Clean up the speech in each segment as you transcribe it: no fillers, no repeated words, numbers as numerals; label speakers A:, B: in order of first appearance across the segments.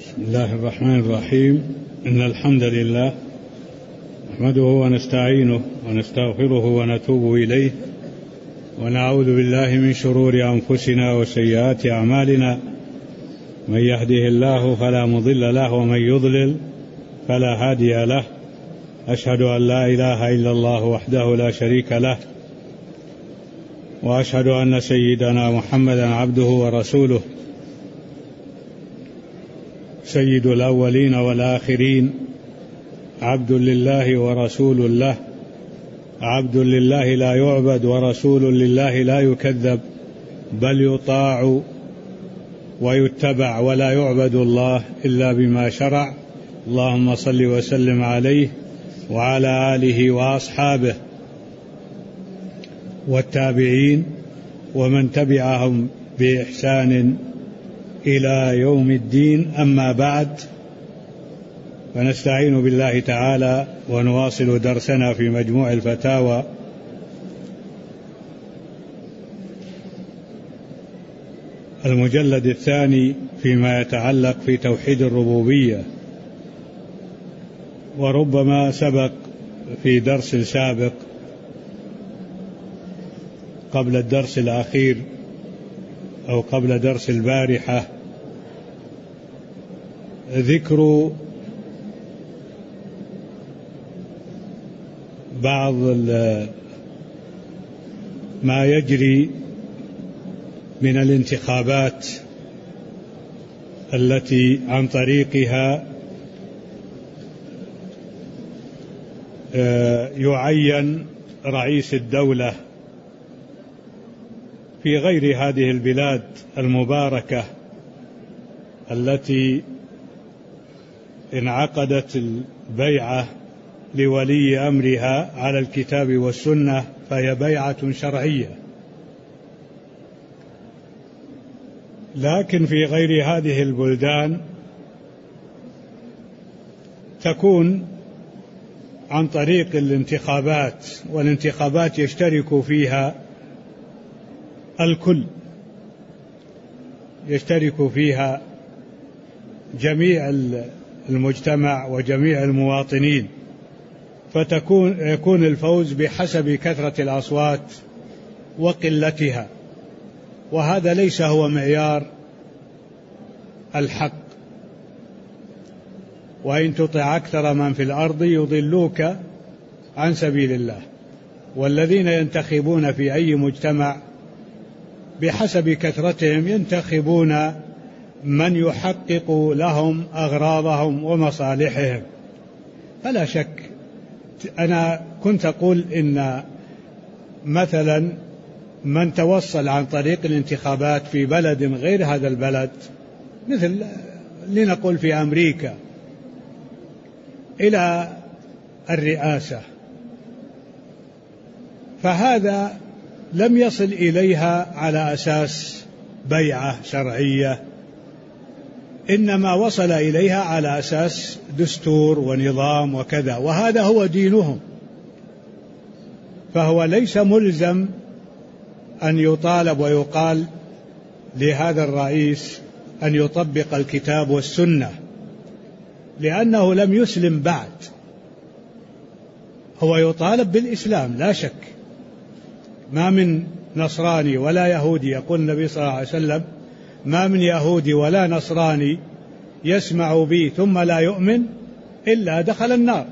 A: بسم الله الرحمن الرحيم. إن الحمد لله نحمده ونستعينه ونستغفره ونتوب إليه ونعوذ بالله من شرور أنفسنا وسيئات أعمالنا. من يهده الله فلا مضل له ومن يضلل فلا هادي له. أشهد أن لا إله إلا الله وحده لا شريك له، وأشهد أن سيدنا محمدا عبده ورسوله، سيد الأولين والآخرين، عبد لله ورسول له، عبد لله لا يعبد ورسول لله لا يكذب، بل يطاع ويتبع ولا يعبد الله إلا بما شرع. اللهم صل وسلم عليه وعلى آله وأصحابه والتابعين ومن تبعهم بإحسان إلى يوم الدين. أما بعد، فنستعين بالله تعالى ونواصل درسنا في مجموع الفتاوى، المجلد الثاني، فيما يتعلق في توحيد الربوبية. وربما سبق في درس سابق قبل الدرس الأخير أو قبل درس البارحة ذكر بعض ما يجري من الانتخابات التي عن طريقها يعين رئيس الدولة في غير هذه البلاد المباركة التي انعقدت البيعة لولي أمرها على الكتاب والسنة، فهي بيعة شرعية. لكن في غير هذه البلدان تكون عن طريق الانتخابات، والانتخابات يشترك فيها الكل، يشترك فيها جميع المجتمع وجميع المواطنين، يكون الفوز بحسب كثرة الأصوات وقلتها، وهذا ليس هو معيار الحق. وإن تطع أكثر من في الأرض يضلوك عن سبيل الله. والذين ينتخبون في أي مجتمع بحسب كثرتهم ينتخبون من يحقق لهم أغراضهم ومصالحهم. فلا شك، أنا كنت أقول إن مثلا من توصل عن طريق الانتخابات في بلد غير هذا البلد، مثل لنقول في أمريكا، إلى الرئاسة، فهذا لم يصل إليها على أساس بيعة شرعية، إنما وصل إليها على أساس دستور ونظام وكذا، وهذا هو دينهم. فهو ليس ملزم أن يطالب ويقال لهذا الرئيس أن يطبق الكتاب والسنة، لأنه لم يسلم بعد. هو يطالب بالإسلام لا شك، ما من نصراني ولا يهودي، يقول النبي صلى الله عليه وسلم: ما من يهودي ولا نصراني يسمع بي ثم لا يؤمن إلا دخل النار.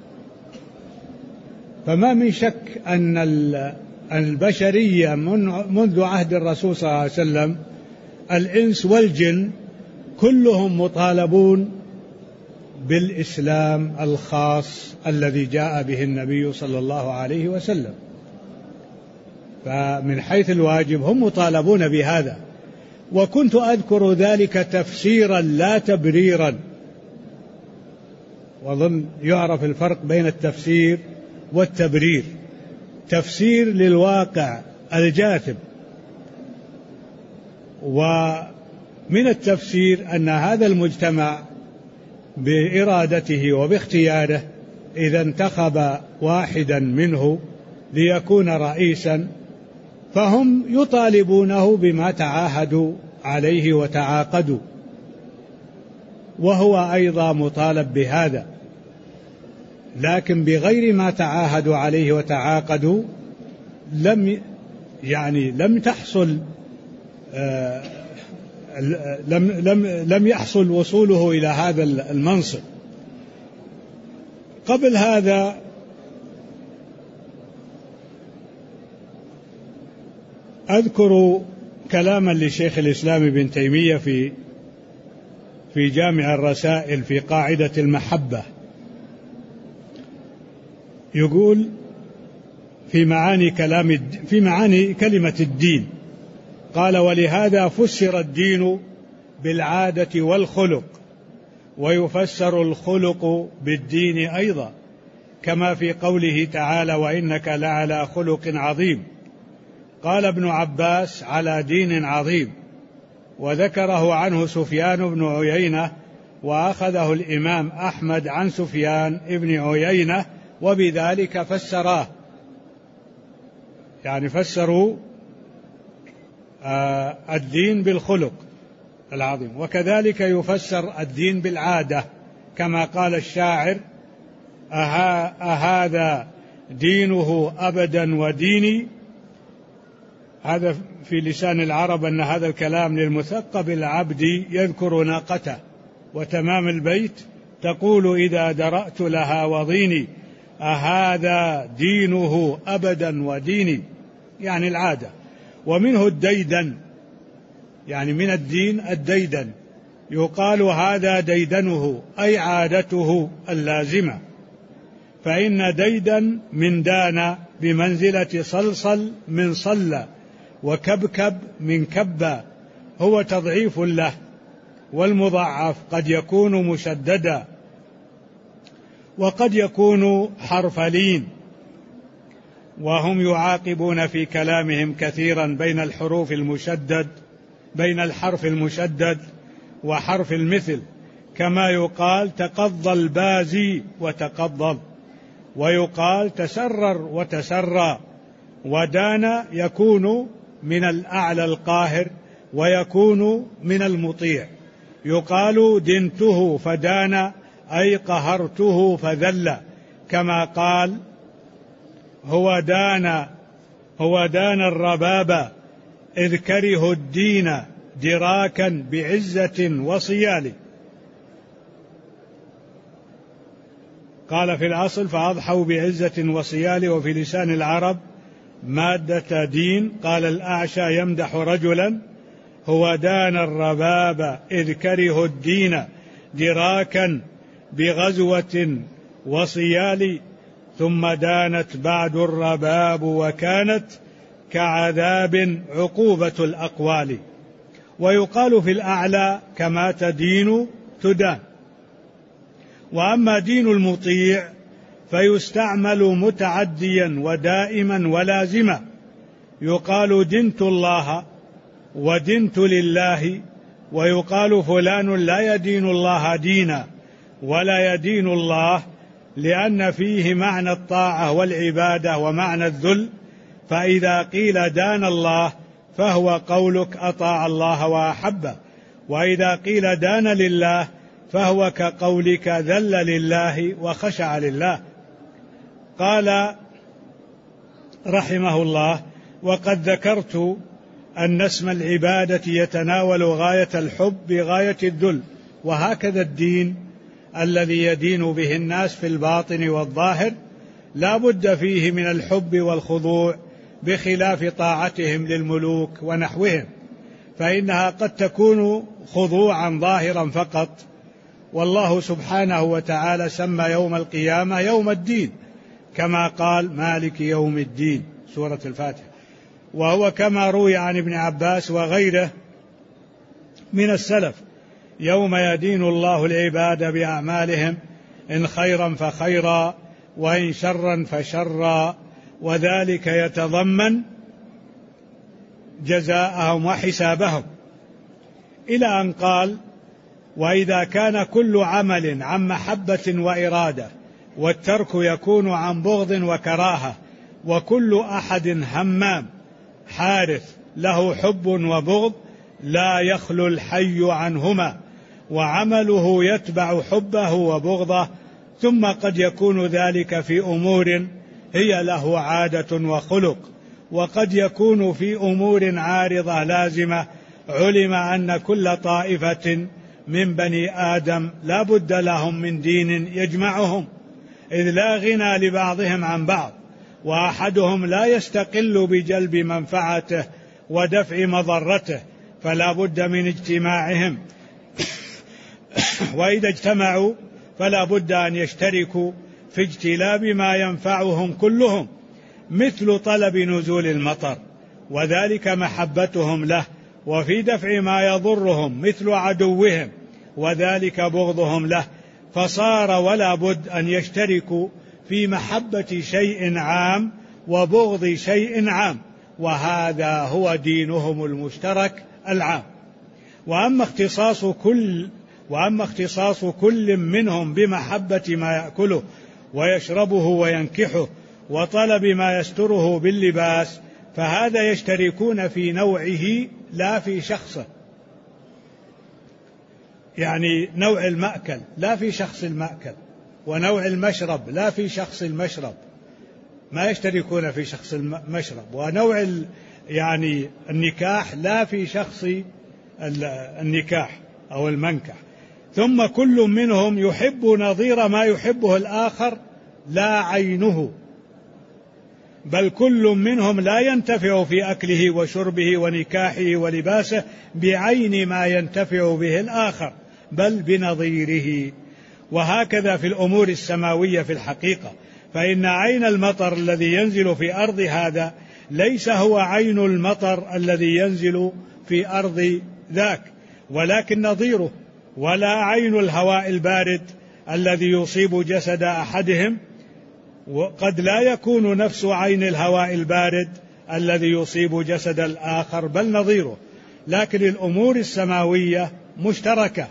A: فما من شك أن البشرية منذ عهد الرسول صلى الله عليه وسلم، الإنس والجن كلهم مطالبون بالإسلام الخاص الذي جاء به النبي صلى الله عليه وسلم. فمن حيث الواجب هم مطالبون بهذا. وكنت أذكر ذلك تفسيرا لا تبريرا، وظن يعرف الفرق بين التفسير والتبرير. تفسير للواقع الجاثب، ومن التفسير أن هذا المجتمع بإرادته وباختياره إذا انتخب واحدا منه ليكون رئيسا، فهم يطالبونه بما تعاهدوا عليه وتعاقدوا. وهو أيضا مطالب بهذا، لكن بغير ما تعاهدوا عليه وتعاقدوا لم تحصل لم يحصل وصوله إلى هذا المنصب. قبل هذا أذكر كلاما لشيخ الإسلام ابن تيمية في جامع الرسائل في قاعدة المحبة، يقول في معاني كلمة الدين، قال: ولهذا فسر الدين بالعادة والخلق، ويفسر الخلق بالدين أيضا، كما في قوله تعالى: وإنك لعلى خلق عظيم. قال ابن عباس: على دين عظيم. وذكره عنه سفيان بن عيينة، وأخذه الإمام أحمد عن سفيان بن عيينة، وبذلك فسراه، يعني فسروا الدين بالخلق العظيم. وكذلك يفسر الدين بالعادة، كما قال الشاعر: أهذا دينه أبدا وديني. هذا في لسان العرب أن هذا الكلام للمثقب العبد يذكر ناقته، وتمام البيت تقول: إذا درأت لها وضيني أهذا دينه أبدا وديني، يعني العادة. ومنه الديدن، يعني من الدين الديدن، يقال هذا ديدنه، أي عادته اللازمة. فإن ديدن من دان بمنزلة صلصل من صلى، وكبكب من كبا، هو تضعيف له، والمضاعف قد يكون مشددا وقد يكون حرف لين. وهم يعاقبون في كلامهم كثيرا بين الحرف المشدد وحرف المثل، كما يقال تقضى البازي وتقضض، ويقال تسرر وتسرى. ودان يكون من الأعلى القاهر، ويكون من المطيع. يقال دنته فدان، أي قهرته فذل، كما قال: هو دان الرباب إذ كره الدين دراكا بعزة وصيال. قال في الأصل: فأضحوا بعزة وصيال. وفي لسان العرب مادة دين. قال الأعشى يمدح رجلا: هو دان الرباب إذ كره الدين دراكا بغزوة وصيال، ثم دانت بعد الرباب وكانت كعذاب عقوبة الأقوال. ويقال في الأعلى: كما تدين تدان. وأما دين المطيع فيستعمل متعديا ودائما ولازما، يقال دنت الله ودنت لله. ويقال فلان لا يدين الله دينا ولا يدين الله، لأن فيه معنى الطاعة والعبادة ومعنى الذل. فإذا قيل دان الله فهو قولك أطاع الله وأحبه، وإذا قيل دان لله فهو كقولك ذل لله وخشع لله. قال رحمه الله: وقد ذكرت أن اسم العبادة يتناول غاية الحب بغاية الذل، وهكذا الدين الذي يدين به الناس في الباطن والظاهر لا بد فيه من الحب والخضوع، بخلاف طاعتهم للملوك ونحوهم، فإنها قد تكون خضوعا ظاهرا فقط. والله سبحانه وتعالى سمى يوم القيامة يوم الدين، كما قال: مالك يوم الدين، سورة الفاتحة. وهو كما روي عن ابن عباس وغيره من السلف: يوم يدين الله العباد بأعمالهم، إن خيرا فخيرا وإن شرا فشرا، وذلك يتضمن جزاءهم وحسابهم، إلى أن قال: وإذا كان كل عمل عن محبة وإرادة، والترك يكون عن بغض وكراهة، وكل أحد همام حارث له حب وبغض، لا يخلو الحي عنهما، وعمله يتبع حبه وبغضه، ثم قد يكون ذلك في أمور هي له عادة وخلق، وقد يكون في أمور عارضة لازمة. علم أن كل طائفة من بني آدم لا بد لهم من دين يجمعهم، إذ لا غنى لبعضهم عن بعض، وأحدهم لا يستقل بجلب منفعته ودفع مضرته، فلا بد من اجتماعهم وإذا اجتمعوا فلا بد أن يشتركوا في اجتلاب ما ينفعهم كلهم، مثل طلب نزول المطر وذلك محبتهم له، وفي دفع ما يضرهم مثل عدوهم وذلك بغضهم له، فصار ولا بد أن يشتركوا في محبة شيء عام وبغض شيء عام، وهذا هو دينهم المشترك العام. وأما اختصاص كل منهم بمحبة ما يأكله ويشربه وينكحه وطلب ما يستره باللباس، فهذا يشتركون في نوعه لا في شخصه، يعني نوع المأكل لا في شخص المأكل، ونوع المشرب لا في شخص المشرب، ما يشتركون في شخص المشرب، ونوع يعني النكاح لا في شخص النكاح أو المنكح. ثم كل منهم يحب نظير ما يحبه الآخر لا عينه، بل كل منهم لا ينتفع في أكله وشربه ونكاحه ولباسه بعين ما ينتفع به الآخر، بل بنظيره. وهكذا في الأمور السماوية في الحقيقة، فإن عين المطر الذي ينزل في أرض هذا ليس هو عين المطر الذي ينزل في أرض ذاك، ولكن نظيره. ولا عين الهواء البارد الذي يصيب جسد أحدهم وقد لا يكون نفس عين الهواء البارد الذي يصيب جسد الآخر، بل نظيره. لكن الأمور السماوية مشتركة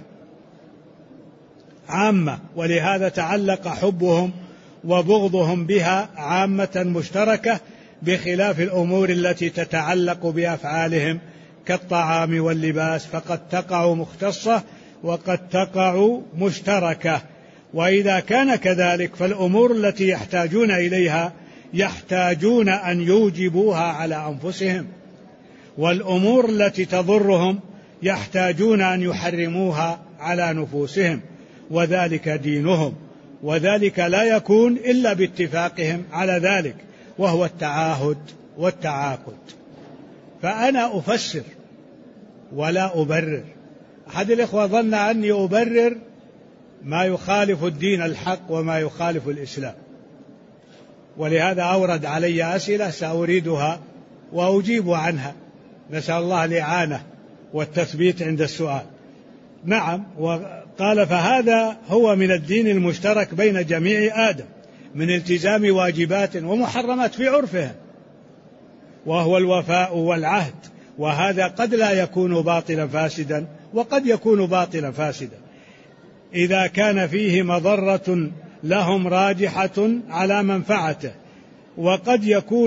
A: عامة، ولهذا تعلق حبهم وبغضهم بها عامة مشتركة، بخلاف الأمور التي تتعلق بأفعالهم كالطعام واللباس، فقد تقع مختصة وقد تقع مشتركة. وإذا كان كذلك فالأمور التي يحتاجون إليها يحتاجون أن يوجبوها على أنفسهم، والأمور التي تضرهم يحتاجون أن يحرموها على نفوسهم، وذلك دينهم، وذلك لا يكون إلا باتفاقهم على ذلك، وهو التعاهد والتعاقد. فأنا أفسر ولا أبرر. أحد الإخوة ظن أني أبرر ما يخالف الدين الحق وما يخالف الإسلام، ولهذا أورد علي أسئلة سأريدها وأجيب عنها، نسأل الله الإعانة والتثبيت عند السؤال. نعم، وقال فهذا هو من الدين المشترك بين جميع آدم من التزام واجبات ومحرمات في عرفها، وهو الوفاء والعهد، وهذا قد لا يكون باطلا فاسدا وقد يكون باطلا فاسدا إذا كان فيه مضرة لهم راجحة على منفعته، وقد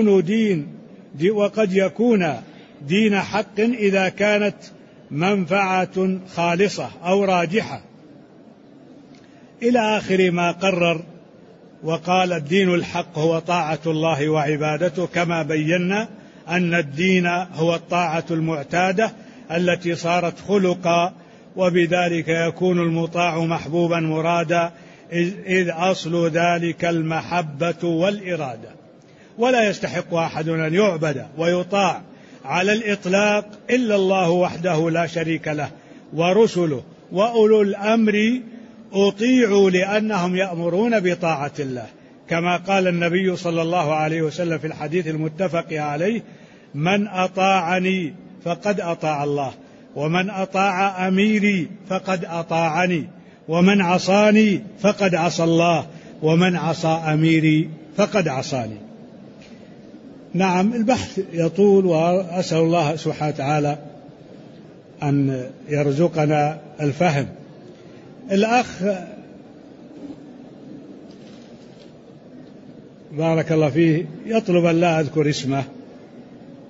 A: يكون دين حق إذا كانت منفعة خالصة أو راجحة، إلى آخر ما قرر. وقال الدين الحق هو طاعة الله وعبادته، كما بينا أن الدين هو الطاعة المعتادة التي صارت خلقا، وبذلك يكون المطاع محبوبا مرادا، إذ أصل ذلك المحبة والإرادة. ولا يستحق أحد أن يعبد ويطاع على الإطلاق إلا الله وحده لا شريك له، ورسله وأولو الأمر أطيعوا لأنهم يأمرون بطاعة الله، كما قال النبي صلى الله عليه وسلم في الحديث المتفق عليه: من أطاعني فقد أطاع الله، ومن أطاع أميري فقد أطاعني، ومن عصاني فقد عصى الله، ومن عصى أميري فقد عصاني. نعم، البحث يطول، وأسأل الله سبحانه وتعالى أن يرزقنا الفهم. الأخ بارك الله فيه يطلب أن لا أذكر اسمه،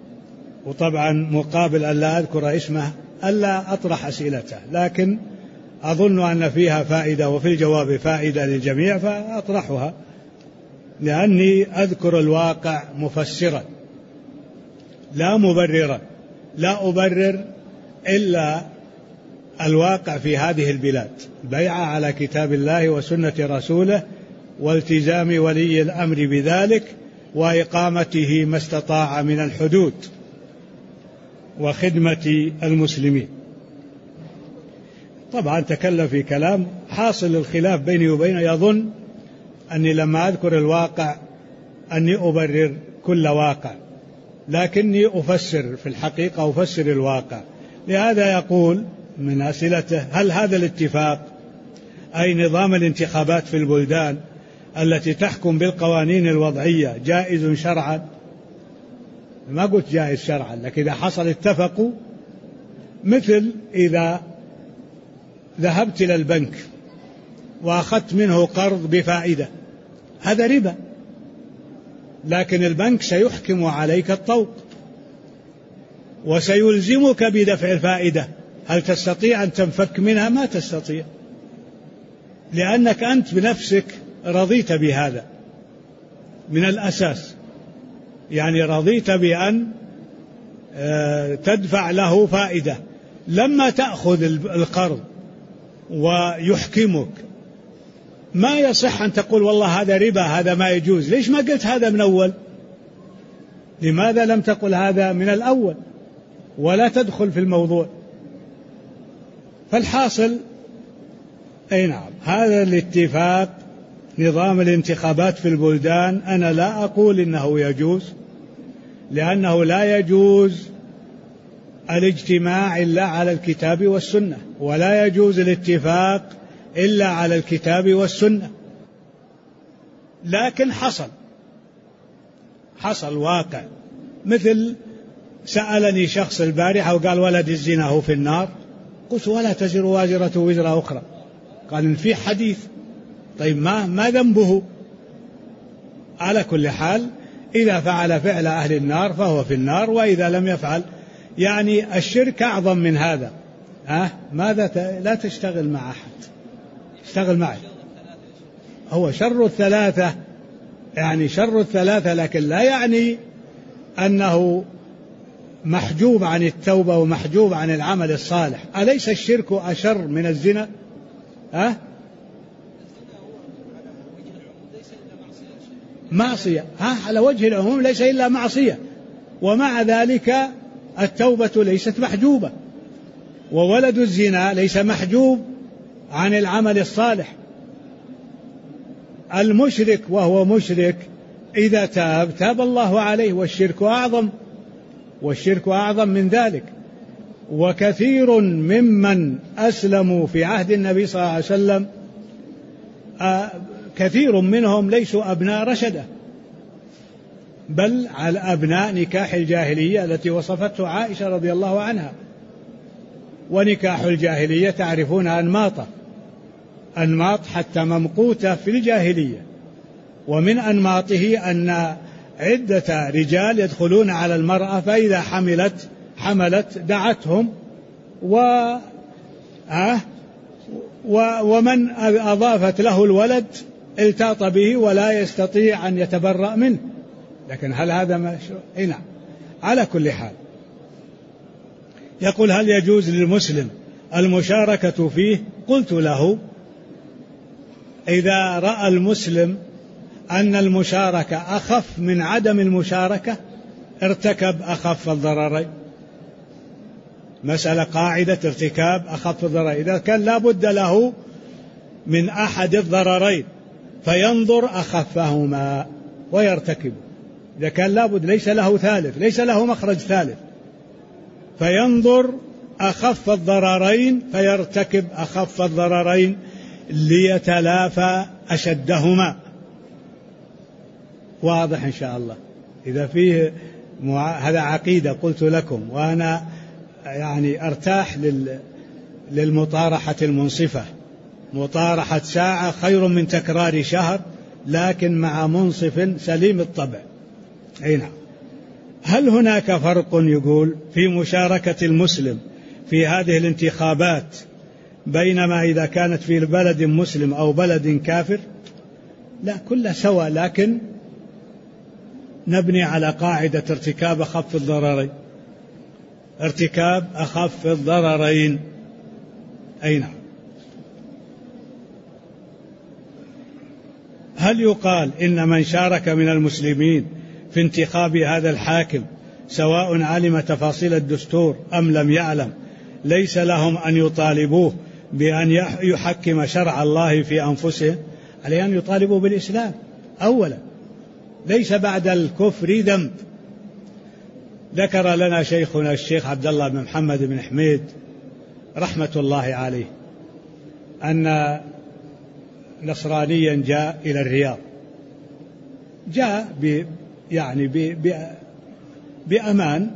A: وطبعا مقابل أن لا أذكر اسمه ألا أطرح أسئلته، لكن أظن أن فيها فائدة وفي الجواب فائدة للجميع فأطرحها، لأني أذكر الواقع مفسرا لا مبررا، لا أبرر إلا الواقع في هذه البلاد، بيعة على كتاب الله وسنة رسوله والتزام ولي الأمر بذلك وإقامته ما استطاع من الحدود وخدمة المسلمين. طبعا تكلم في كلام حاصل الخلاف بيني وبينه، يظن أني لما أذكر الواقع أني أبرر كل واقع، لكني أفسر في الحقيقة، أفسر الواقع. لهذا يقول من أسئلته: هل هذا الاتفاق أي نظام الانتخابات في البلدان التي تحكم بالقوانين الوضعية جائز شرعا؟ ما قلت جائز شرعا، لكن إذا حصل اتفقوا، مثل إذا ذهبت إلى البنك وأخذت منه قرض بفائدة، هذا ربا، لكن البنك سيحكم عليك الطوق وسيلزمك بدفع الفائدة. هل تستطيع أن تنفك منها؟ ما تستطيع، لأنك أنت بنفسك رضيت بهذا من الأساس، يعني رضيت بأن تدفع له فائدة. لما تأخذ القرض ويحكمك، ما يصح أن تقول والله هذا ربا، هذا ما يجوز. ليش ما قلت هذا من أول؟ لماذا لم تقل هذا من الأول ولا تدخل في الموضوع؟ فالحاصل أي نعم، هذا الاتفاق نظام الانتخابات في البلدان أنا لا أقول إنه يجوز، لأنه لا يجوز الاجتماع إلا على الكتاب والسنة، ولا يجوز الاتفاق إلا على الكتاب والسنة. لكن حصل واقع، مثل سألني شخص البارحة وقال ولد الزنا هو في النار، قلت ولا تزر وازرة وزر أخرى، قال إن في حديث. طيب ما ذنبه؟ على كل حال إذا فعل فعل أهل النار فهو في النار، وإذا لم يفعل، يعني الشرك أعظم من هذا. ماذا لا تشتغل مع أحد، اشتغل معي. هو شر الثلاثة، يعني شر الثلاثة، لكن لا يعني أنه محجوب عن التوبة ومحجوب عن العمل الصالح. أليس الشرك أشر من الزنا؟ معصية، على وجه العموم ليس إلا معصية، ومع ذلك التوبة ليست محجوبة، وولد الزنا ليس محجوب عن العمل الصالح. المشرك وهو مشرك إذا تاب الله عليه، والشرك أعظم من ذلك. وكثير ممن أسلموا في عهد النبي صلى الله عليه وسلم كثير منهم ليسوا أبناء رشدة، بل على أبناء نكاح الجاهلية التي وصفته عائشة رضي الله عنها. ونكاح الجاهلية تعرفون أنماط حتى ممقوتة في الجاهلية، ومن أنماطه أن عدة رجال يدخلون على المرأة، فإذا حملت دعتهم، ومن أضافت له الولد التاط به ولا يستطيع أن يتبرأ منه. لكن هل هذا مشروع؟ نعم. على كل حال يقول: هل يجوز للمسلم المشاركة فيه؟ قلت له: إذا رأى المسلم أن المشاركة أخف من عدم المشاركة ارتكب أخف الضررين. مسألة قاعدة ارتكاب أخف الضررين، إذا كان لا بد له من أحد الضررين فينظر أخفهما ويرتكب. إذا كان لا بد، ليس له ثالث، ليس له مخرج ثالث، فينظر أخف الضررين فيرتكب أخف الضررين ليتلافى أشدهما. واضح إن شاء الله؟ إذا فيه هذا عقيدة قلت لكم، وأنا يعني أرتاح للمطارحة المنصفة. مطارحة ساعة خير من تكرار شهر، لكن مع منصف سليم الطبع. نعم. هل هناك فرق يقول في مشاركة المسلم في هذه الانتخابات بينما إذا كانت في بلد مسلم أو بلد كافر لا، كلها سواء، لكن نبني على قاعدة ارتكاب أخف الضررين، ارتكاب أخف الضررين. أي نعم. هل يقال إن من شارك من المسلمين في انتخاب هذا الحاكم سواء علم تفاصيل الدستور أم لم يعلم ليس لهم أن يطالبوه بأن يحكم شرع الله في أنفسهم؟ عليه أن يطالبوا بالإسلام أولا، ليس بعد الكفر ذنب. ذكر لنا شيخنا الشيخ عبد الله بن محمد بن حميد رحمة الله عليه أن نصرانيا جاء إلى الرياض، جاء بأمان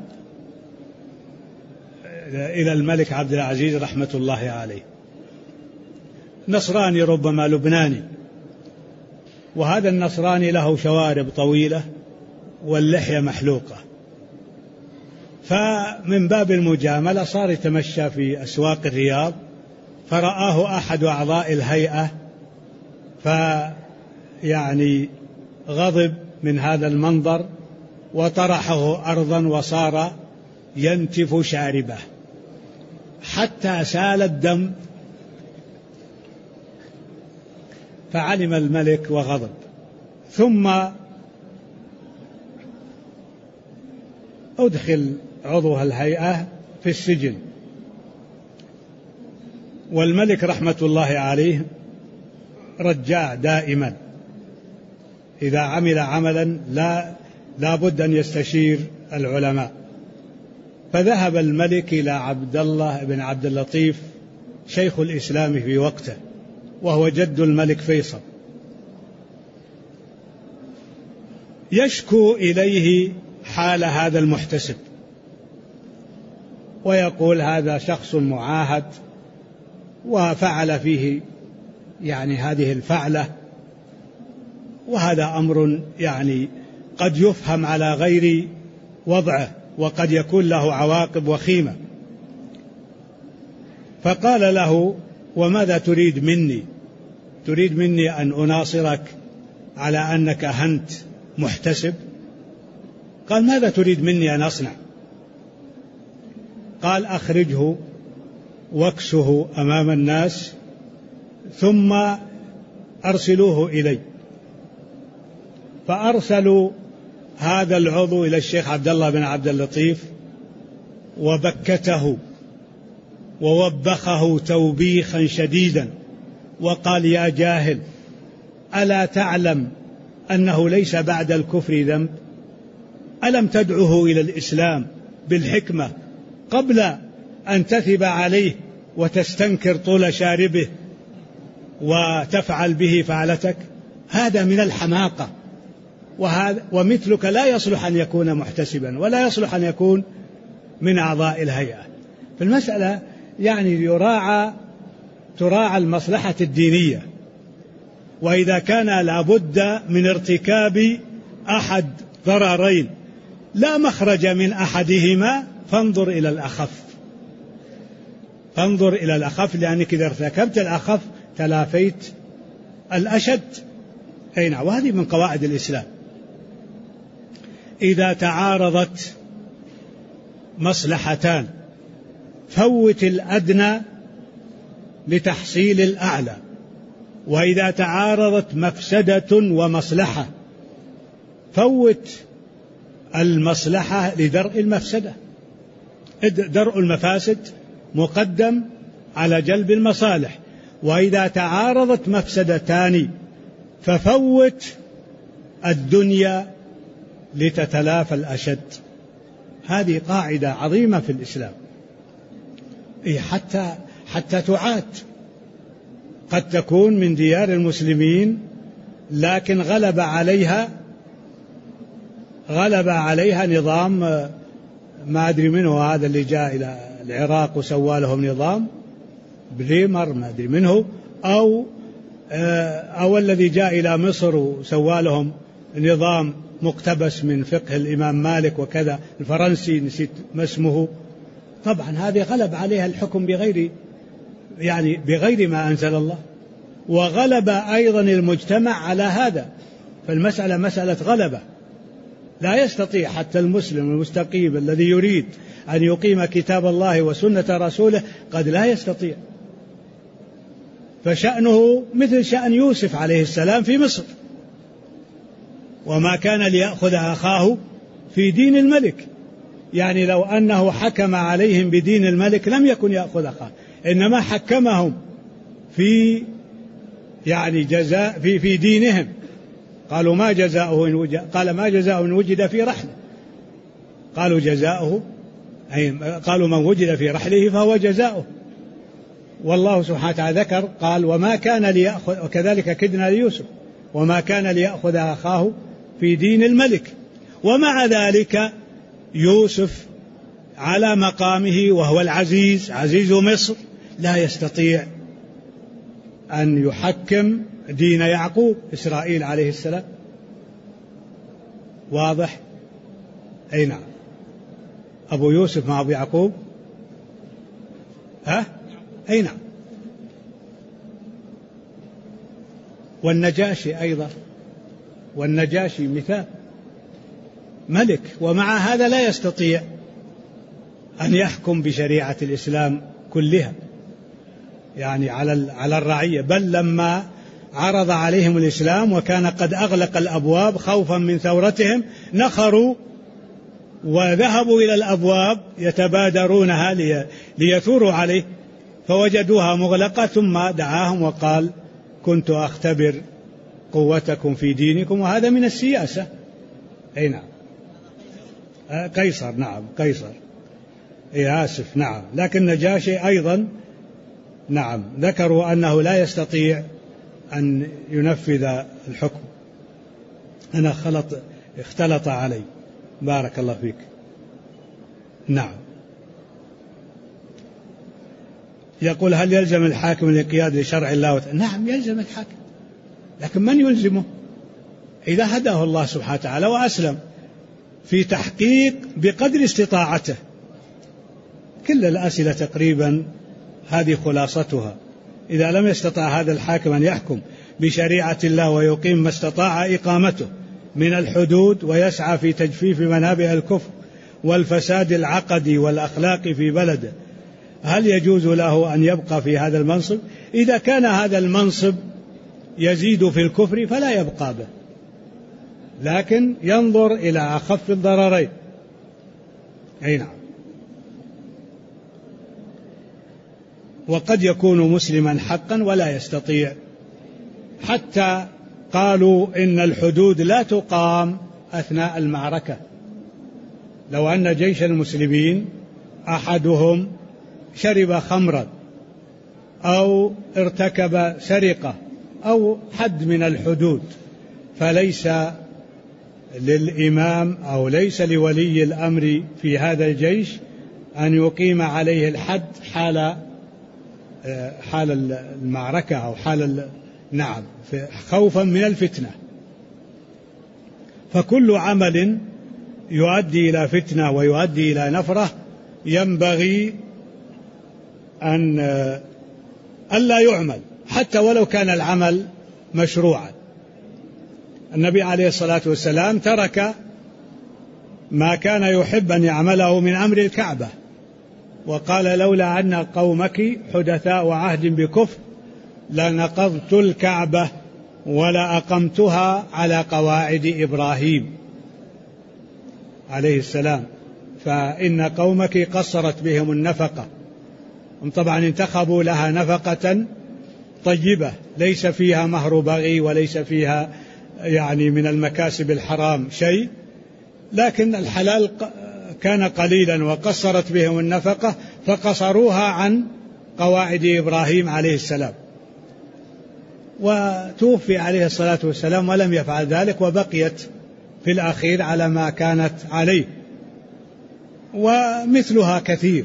A: إلى الملك عبد العزيز رحمة الله عليه، نصراني ربما لبناني، وهذا النصراني له شوارب طويلة واللحية محلوقة، فمن باب المجاملة صار يتمشى في أسواق الرياض، فرآه أحد أعضاء الهيئة غضب من هذا المنظر وطرحه أرضا وصار ينتف شاربه حتى سال الدم، فعلم الملك وغضب، ثم أدخل عضو الهيئة في السجن، والملك رحمة الله عليه رجاع دائما، إذا عمل عملا لا بد أن يستشير العلماء. فذهب الملك إلى عبد الله بن عبد اللطيف شيخ الإسلام في وقته، وهو جد الملك فيصل، يشكو إليه حال هذا المحتسب، ويقول هذا شخص معاهد وفعل فيه هذه الفعلة، وهذا أمر قد يفهم على غير وضعه، وقد يكون له عواقب وخيمة. فقال له: وماذا تريد مني؟ تريد مني أن أناصرك على أنك أهنت محتسب؟ قال: ماذا تريد مني أن أصنع؟ قال: أخرجه واكسه أمام الناس ثم أرسلوه إلي. فأرسلوا هذا العضو إلى الشيخ عبد الله بن عبد اللطيف، وبكته ووبخه توبيخا شديدا، وقال: يا جاهل، ألا تعلم أنه ليس بعد الكفر ذنب؟ ألم تدعه إلى الإسلام بالحكمة قبل أن تثب عليه وتستنكر طول شاربه وتفعل به فعلتك؟ هذا من الحماقة، ومثلك لا يصلح أن يكون محتسبا، ولا يصلح أن يكون من أعضاء الهيئة. في المسألة تراعى المصلحة الدينية، وإذا كان لابد من ارتكاب أحد ضررين لا مخرج من أحدهما فانظر إلى الأخف، لأنك إذا ارتكبت الأخف تلافيت الأشد. وهذه من قواعد الإسلام. إذا تعارضت مصلحتان فوت الأدنى لتحصيل الأعلى، وإذا تعارضت مفسدة ومصلحة فوت المصلحة لدرء المفسدة. درء المفاسد مقدم على جلب المصالح. وإذا تعارضت مفسدتان ففوت الدنيا لتتلافى الأشد. هذه قاعدة عظيمة في الإسلام. حتى تعاد قد تكون من ديار المسلمين، لكن غلب عليها نظام ما أدري منه، هذا اللي جاء إلى العراق وسوى لهم نظام بريمر ما أدري منه، أو الذي جاء إلى مصر وسوى لهم نظام مقتبس من فقه الإمام مالك وكذا، الفرنسي نسيت ما اسمه. طبعا هذه غلب عليها الحكم
B: يعني بغير ما أنزل الله، وغلب أيضا المجتمع على هذا، فالمسألة مسألة غلبة. لا يستطيع حتى المسلم المستقيم الذي يريد أن يقيم كتاب الله وسنة رسوله قد لا يستطيع، فشأنه مثل شأن يوسف عليه السلام في مصر، وما كان ليأخذ أخاه في دين الملك، يعني لو أنه حكم عليهم بدين الملك لم يكن يأخذ أخاه، إنما حكمهم في يعني جزاء في دينهم. قالوا ما جزاؤه إن وجد، قال ما جزاؤه إن وجد في رحله، قالوا جزاؤه قالوا من وجد في رحله فهو جزاؤه. والله سبحانه وتعالى ذكر قال وما كان ليأخذ، وكذلك كدنا ليوسف وما كان ليأخذ أخاه في دين الملك. ومع ذلك يوسف على مقامه وهو العزيز عزيز مصر لا يستطيع أن يحكم دين يعقوب إسرائيل عليه السلام. واضح؟ أي نعم. أبو يوسف مع أبو يعقوب، أي نعم. والنجاشي أيضا، والنجاشي مثال ملك، ومع هذا لا يستطيع أن يحكم بشريعة الإسلام كلها يعني على الرعية، بل لما عرض عليهم الإسلام وكان قد أغلق الأبواب خوفا من ثورتهم نخروا وذهبوا إلى الأبواب يتبادرونها ليثوروا عليه، فوجدوها مغلقة، ثم دعاهم وقال كنت أختبر قوتكم في دينكم، وهذا من السياسة. أي نعم. قيصر، نعم قيصر، آسف، نعم. لكن نجاشي أيضا نعم ذكروا أنه لا يستطيع أن ينفذ الحكم. أنا اختلط علي، بارك الله فيك. نعم. يقول هل يلزم الحاكم الانقياد لشرع الله نعم يلزم الحاكم، لكن من يلزمه؟ إذا هداه الله سبحانه وتعالى وأسلم في تحقيق بقدر استطاعته. كل الأسئلة تقريبا هذه خلاصتها. إذا لم يستطع هذا الحاكم أن يحكم بشريعة الله ويقيم ما استطاع إقامته من الحدود ويسعى في تجفيف منابع الكفر والفساد العقدي والأخلاقي في بلده، هل يجوز له أن يبقى في هذا المنصب؟ إذا كان هذا المنصب يزيد في الكفر فلا يبقى به، لكن ينظر إلى أخف الضررين. أي نعم. وقد يكون مسلما حقا ولا يستطيع، حتى قالوا إن الحدود لا تقام أثناء المعركة. لو أن جيش المسلمين أحدهم شرب خمرا أو ارتكب سرقة أو حد من الحدود، فليس للإمام أو ليس لولي الأمر في هذا الجيش أن يقيم عليه الحد حال المعركة أو حال نعم خوفا من الفتنة. فكل عمل يؤدي إلى فتنة ويؤدي إلى نفرة ينبغي أن ألا يعمل حتى ولو كان العمل مشروعا. النبي عليه الصلاة والسلام ترك ما كان يحب أن يعمله من أمر الكعبة، وقال لولا أن قومك حدثاء عهد بكفر لنقضت الكعبة ولا أقمتها على قواعد إبراهيم عليه السلام، فإن قومك قصرت بهم النفقة. هم طبعا انتخبوا لها نفقة طيبة ليس فيها مهر بغي وليس فيها يعني من المكاسب الحرام شيء، لكن الحلال كان قليلا وقصرت بهم النفقة فقصروها عن قواعد إبراهيم عليه السلام، وتوفي عليه الصلاة والسلام ولم يفعل ذلك، وبقيت في الأخير على ما كانت عليه. ومثلها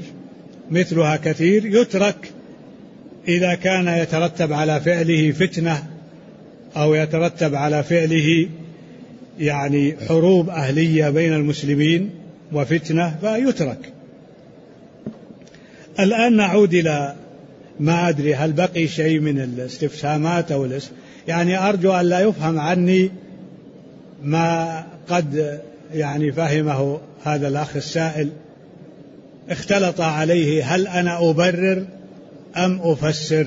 B: كثير يترك إذا كان يترتب على فعله فتنة أو يترتب على فعله يعني حروب أهلية بين المسلمين وفتنة فيترك. الآن نعود إلى ما أدري هل بقي شيء من الاستفسامات أو يعني أرجو أن لا يفهم عني ما قد يعني فهمه هذا الأخ السائل، اختلط عليه هل أنا أبرر أم أفسر.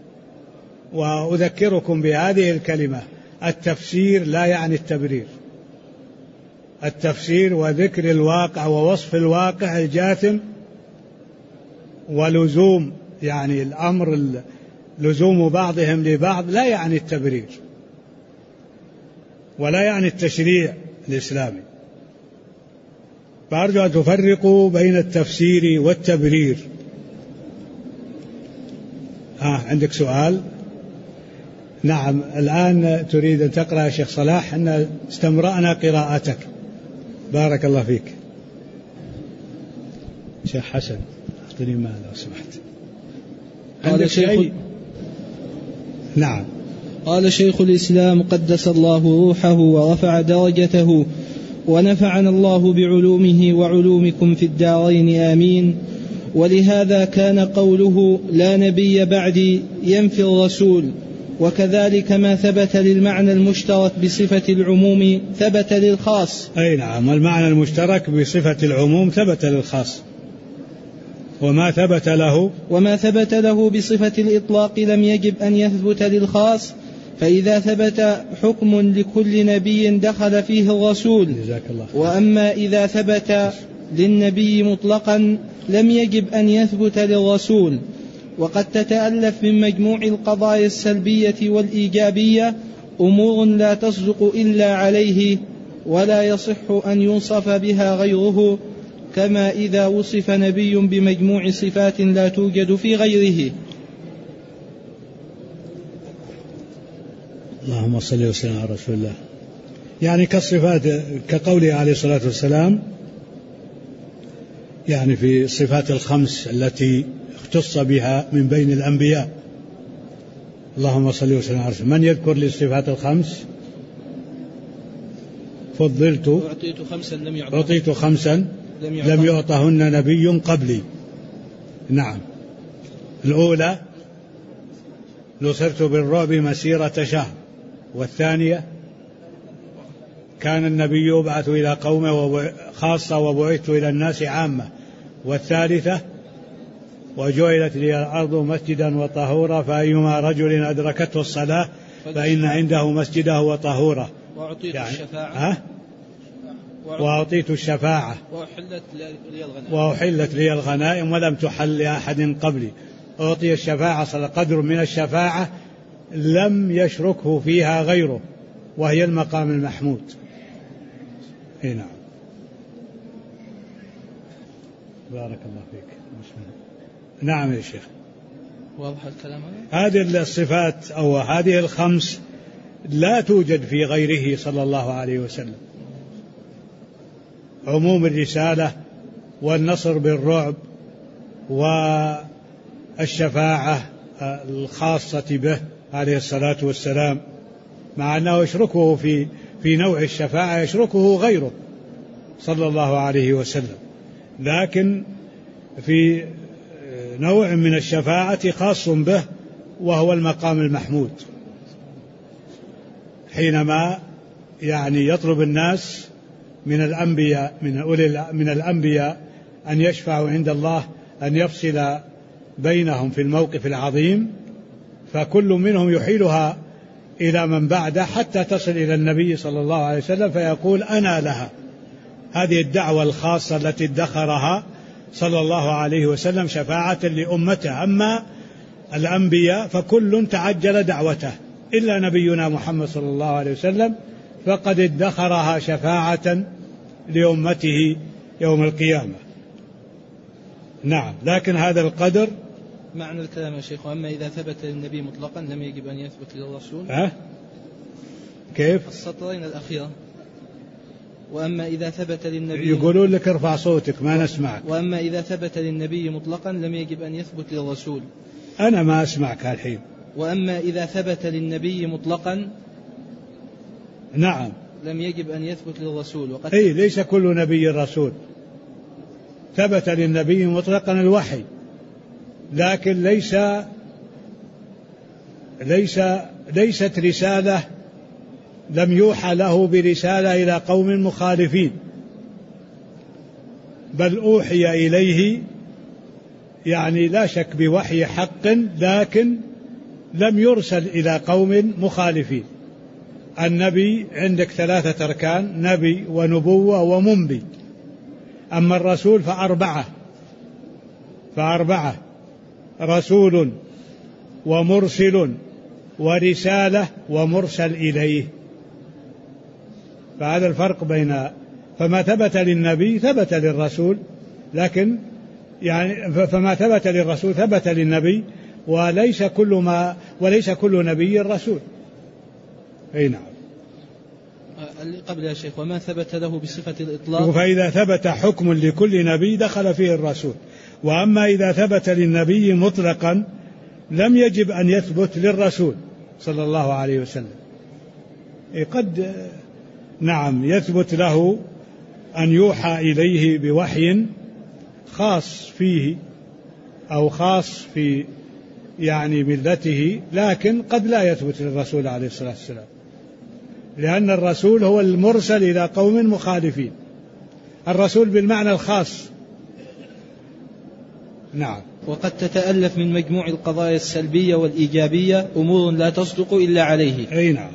B: وأذكركم بهذه الكلمة: التفسير لا يعني التبرير. التفسير وذكر الواقع ووصف الواقع الجاثم ولزوم يعني الأمر لزوم بعضهم لبعض لا يعني التبرير ولا يعني التشريع الإسلامي. فأرجو أن تفرقوا بين التفسير والتبرير. عندك سؤال؟ نعم، الآن تريد أن تقرأ يا شيخ صلاح؟ أن استمرأنا قراءتك، بارك الله فيك. شيخ حسن أعطني ما لو سمحت.
C: قال شيخ
B: نعم.
C: قال شيخ الإسلام قدس الله روحه ورفع درجته ونفعنا الله بعلومه وعلومكم في الدارين آمين. ولهذا كان قوله لا نبي بعدي ينفي الرسول، وكذلك ما ثبت للمعنى المشترك بصفة العموم ثبت للخاص.
B: أي نعم، المعنى المشترك بصفة العموم ثبت للخاص، وما ثبت له بصفة الإطلاق لم يجب أن يثبت للخاص. فإذا ثبت حكم لكل نبي دخل فيه الرسول، وأما إذا ثبت للنبي مطلقا لم يجب أن يثبت للرسول. وقد تتألف من مجموع القضايا السلبية والإيجابية أمور لا تصدق إلا عليه، ولا يصح أن يوصف بها غيره، كما إذا وصف نبي بمجموع صفات لا توجد في غيره. اللهم صل وسلم على رسول الله. يعني كالصفات كقوله عليه الصلاة والسلام يعني في الصفات الخمس التي اختص بها من بين الأنبياء. اللهم صل وسلم على رسول الله. من يذكر لي الصفات الخمس؟ فضلت أعطيت خمسا لم يعطهن نبي قبلي. نعم. الأولى نصرت بالرعب مسيرة شهر. والثانية كان النبي يبعث إلى قومه خاصة وبعثت إلى الناس عامة. والثالثة وجعلت لي الأرض مسجدا وطهورا فأيما رجل أدركته الصلاة فإن عنده مسجده وطهورا. وأعطيت الشفاعة وأحلت لي الغنائم ولم تحل لأحد قبلي. أعطي الشفاعة قدر من الشفاعة لم يشركه فيها غيره، وهي المقام المحمود. نعم. بارك الله فيك. نعم يا شيخ.
C: واضح الكلام
B: هذه الصفات أو هذه الخمس لا توجد في غيره صلى الله عليه وسلم: عموم الرسالة، والنصر بالرعب، والشفاعة الخاصة به عليه الصلاة والسلام، مع أنه يشركه في نوع الشفاعة يشركه غيره صلى الله عليه وسلم، لكن في نوع من الشفاعة خاص به وهو المقام المحمود، حينما يعني يطلب الناس من الأنبياء من الأنبياء أن يشفعوا عند الله أن يفصل بينهم في الموقف العظيم، فكل منهم يحيلها إلى من بعده حتى تصل إلى النبي صلى الله عليه وسلم فيقول أنا لها. هذه الدعوة الخاصة التي ادخرها صلى الله عليه وسلم شفاعة لأمته. أما الأنبياء فكل تعجل دعوته إلا نبينا محمد صلى الله عليه وسلم، فقد ادخرها شفاعة لأمته يوم القيامة. نعم، لكن هذا القدر
C: معنى الكلام يا شيخ. وأما إذا ثبت للنبي مطلقا لم يجب أن يثبت للرسول.
B: كيف؟
C: السطرين الأخيرة. وأما إذا ثبت للنبي،
B: يقولون لك ارفع صوتك ما نسمعك.
C: وأما إذا ثبت للنبي مطلقا لم يجب أن يثبت للرسول.
B: أنا ما أسمعك الحين.
C: وأما إذا ثبت للنبي مطلقا
B: نعم
C: لم يجب أن يثبت للرسول.
B: ليس كل نبي رسول. ثبت للنبي مطلقا الوحي، لكن ليس ليست رسالة، لم يوحى له برسالة إلى قوم مخالفين، بل أوحي إليه يعني لا شك بوحي حق، لكن لم يرسل إلى قوم مخالفين. النبي عندك 3 أركان: نبي ونبوة ومنبي. أما الرسول فأربعة: رسول ومرسل ورسالة ومرسل إليه. فهذا الفرق بين، فما ثبت للنبي ثبت للرسول، لكن يعني فما ثبت للرسول ثبت للنبي، وليس كل نبي رسول. أي نعم.
C: اللي قبل يا شيخ: وما ثبت له بصفة الإطلاق.
B: فإذا ثبت حكم لكل نبي دخل فيه الرسول، وأما إذا ثبت للنبي مطلقا لم يجب أن يثبت للرسول صلى الله عليه وسلم. قد نعم يثبت له أن يوحى إليه بوحي خاص فيه أو خاص في يعني ملته، لكن قد لا يثبت للرسول عليه الصلاة والسلام، لأن الرسول هو المرسل إلى قوم مخالفين، الرسول بالمعنى الخاص. نعم.
C: وقد تتألف من مجموع القضايا السلبية والإيجابية أمور لا تصدق إلا عليه.
B: أي نعم.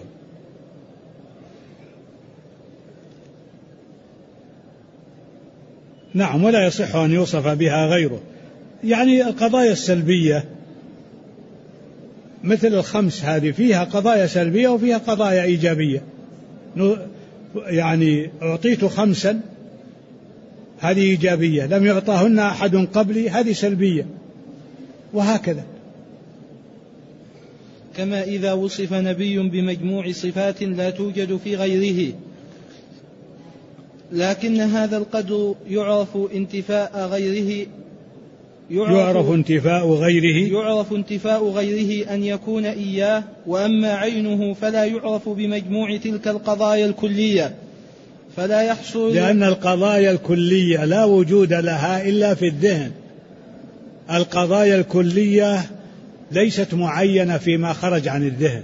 B: نعم، ولا يصح أن يوصف بها غيره. يعني القضايا السلبية مثل ال5 هذه فيها قضايا سلبية وفيها قضايا إيجابية. يعني أعطيت 5 هذه إيجابية، لم يعطهن أحد قبلي هذه سلبية، وهكذا.
C: كما إذا وصف نبي بمجموع صفات لا توجد في غيره، لكن هذا القدر يعرف انتفاء غيره أن يكون إياه، وأما عينه فلا يعرف بمجموع تلك القضايا الكلية، فلا يحصل،
B: لأن القضايا الكلية لا وجود لها إلا في الذهن. القضايا الكلية ليست معينة فيما خرج عن الذهن.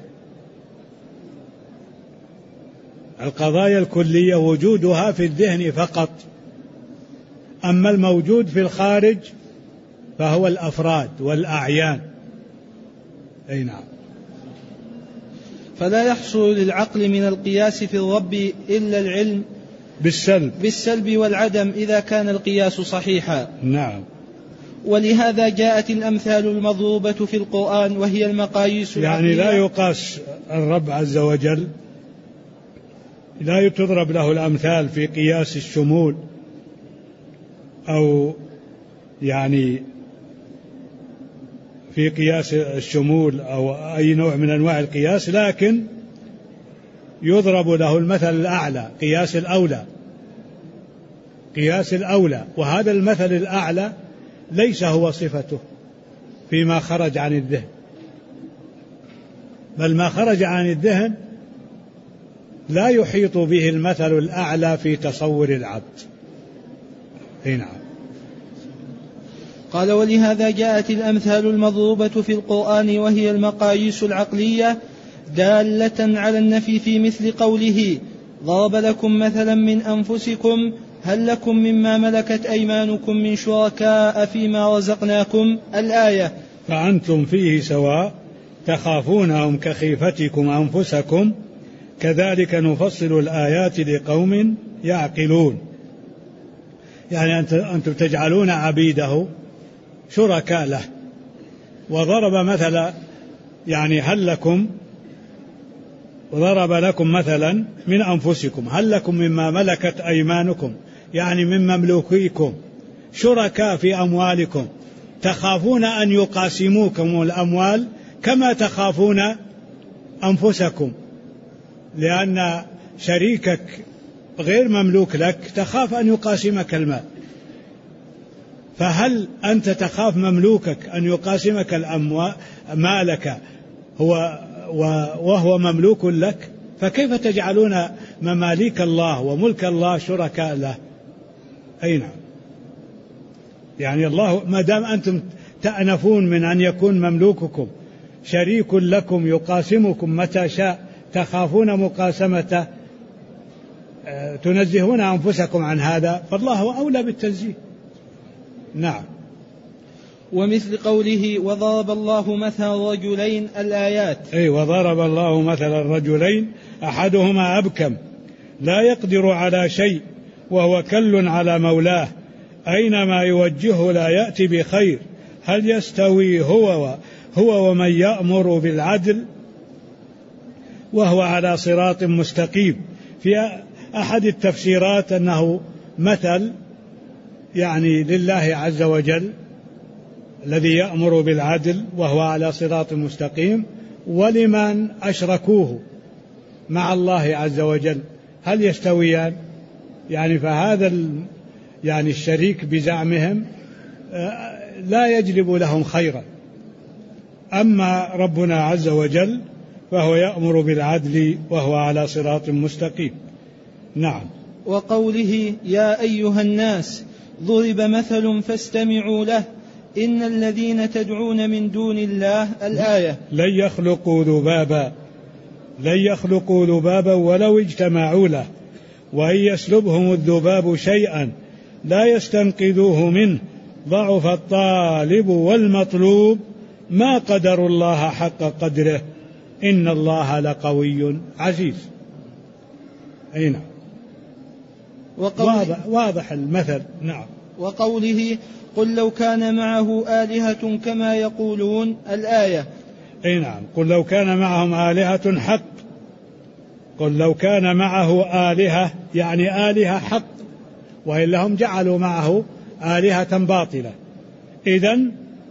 B: القضايا الكلية وجودها في الذهن فقط، أما الموجود في الخارج فهو الأفراد والأعيان. أي نعم.
C: فلا يحصل للعقل من القياس في الرب إلا العلم بالسلب والعدم إذا كان القياس صحيحا.
B: نعم.
C: ولهذا جاءت الأمثال المضروبة في القرآن وهي المقاييس
B: يعني لا يقاس الرب عز وجل، لا تضرب له الأمثال في قياس الشمول أو يعني في قياس الشمول أو أي نوع من أنواع القياس، لكن يضرب له المثل الأعلى، قياس الأولى، وهذا المثل الأعلى ليس هو صفته فيما خرج عن الذهن، بل ما خرج عن الذهن لا يحيط به المثل الأعلى في تصور العبد. نعم.
C: قال: ولهذا جاءت الأمثال المضروبة في القرآن وهي المقاييس العقلية دالة على النفي، في مثل قوله: ضرب لكم مثلا من أنفسكم هل لكم مما ملكت أيمانكم من شركاء فيما رزقناكم، الآية.
B: فأنتم فيه سواء تخافونهم كخيفتكم أنفسكم كذلك نفصل الآيات لقوم يعقلون. يعني أنتم تجعلون عبيده شركاء له. وضرب مثلا يعني وضرب لكم مثلا من أنفسكم هل لكم مما ملكت أيمانكم، يعني من مملوكيكم شركاء في أموالكم تخافون أن يقاسموكم الأموال كما تخافون أنفسكم، لأن شريكك غير مملوك لك تخاف أن يقاسمك المال، فهل أنت تخاف مملوكك أن يقاسمك مالك وهو مملوك لك؟ فكيف تجعلون مماليك الله وملك الله شركاء له؟ أي نعم. يعني الله ما دام أنتم تأنفون من أن يكون مملوككم شريك لكم يقاسمكم متى شاء تخافون مقاسمته تنزهون أنفسكم عن هذا، فالله أولى بالتنزيه. نعم.
C: ومثل قوله وضرب الله مثل رجلين الآيات.
B: وضرب الله مثل الرجلين أحدهما أبكم لا يقدر على شيء وهو كل على مولاه أينما يوجهه لا يأتي بخير هل يستوي هو ومن يأمر بالعدل وهو على صراط مستقيم. في أحد التفسيرات أنه مثل يعني لله عز وجل الذي يأمر بالعدل وهو على صراط مستقيم، ولمن أشركوه مع الله عز وجل هل يستويان؟ يعني فهذا يعني الشريك بزعمهم لا يجلب لهم خيرا، أما ربنا عز وجل فهو يأمر بالعدل وهو على صراط مستقيم. نعم.
C: وقوله يا أيها الناس ضرب مثل فاستمعوا له إن الذين تدعون من دون الله الآية.
B: لن يخلقوا ذبابا ولو اجتمعوا له وإن يسلبهم الذباب شيئا لا يستنقذوه منه ضعف الطالب والمطلوب ما قدروا الله حق قدره إن الله لقوي عزيز. نعم. واضح المثل. نعم.
C: وقوله قل لو كان معه آلهة كما يقولون الآية.
B: نعم. قل لو كان معهم آلهة حق. قل لو كان معه آلهة يعني آلهة حق، وإلا هم جعلوا معه آلهة باطلة. إذن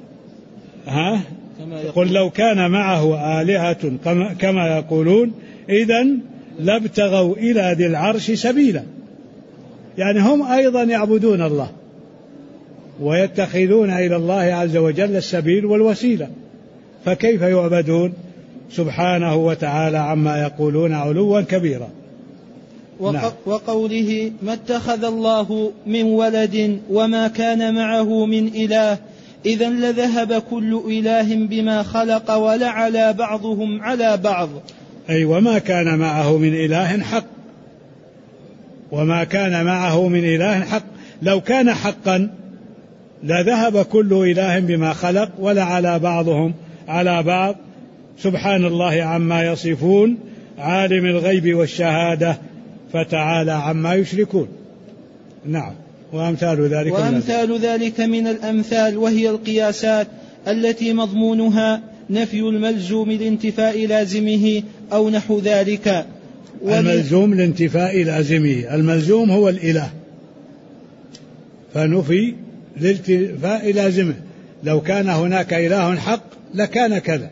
B: قل لو كان معه آلهة كما يقولون إذن لابتغوا إلى ذي العرش سبيلا، يعني هم أيضا يعبدون الله ويتخذون إلى الله عز وجل السبيل والوسيلة، فكيف يعبدون سبحانه وتعالى عما يقولون علوا كبيرا. نعم.
C: وقوله ما اتخذ الله من ولد وما كان معه من إله إذا لذهب كل إله بما خلق ولعلى بعضهم على بعض.
B: وما كان معه من إله حق، وما كان معه من إله حق. لو كان حقا لذهب كل إله بما خلق ولعلى بعضهم على بعض سبحان الله عما يصفون عالم الغيب والشهادة فتعالى عما يشركون. نعم. وأمثال ذلك
C: من الأمثال وهي القياسات التي مضمونها نفي الملزوم لانتفاء لازمه أو نحو ذلك.
B: الملزوم لانتفاء لازمه، الملزوم هو الإله فنفي لانتفاء لازمه. لو كان هناك إله حق لكان كذا.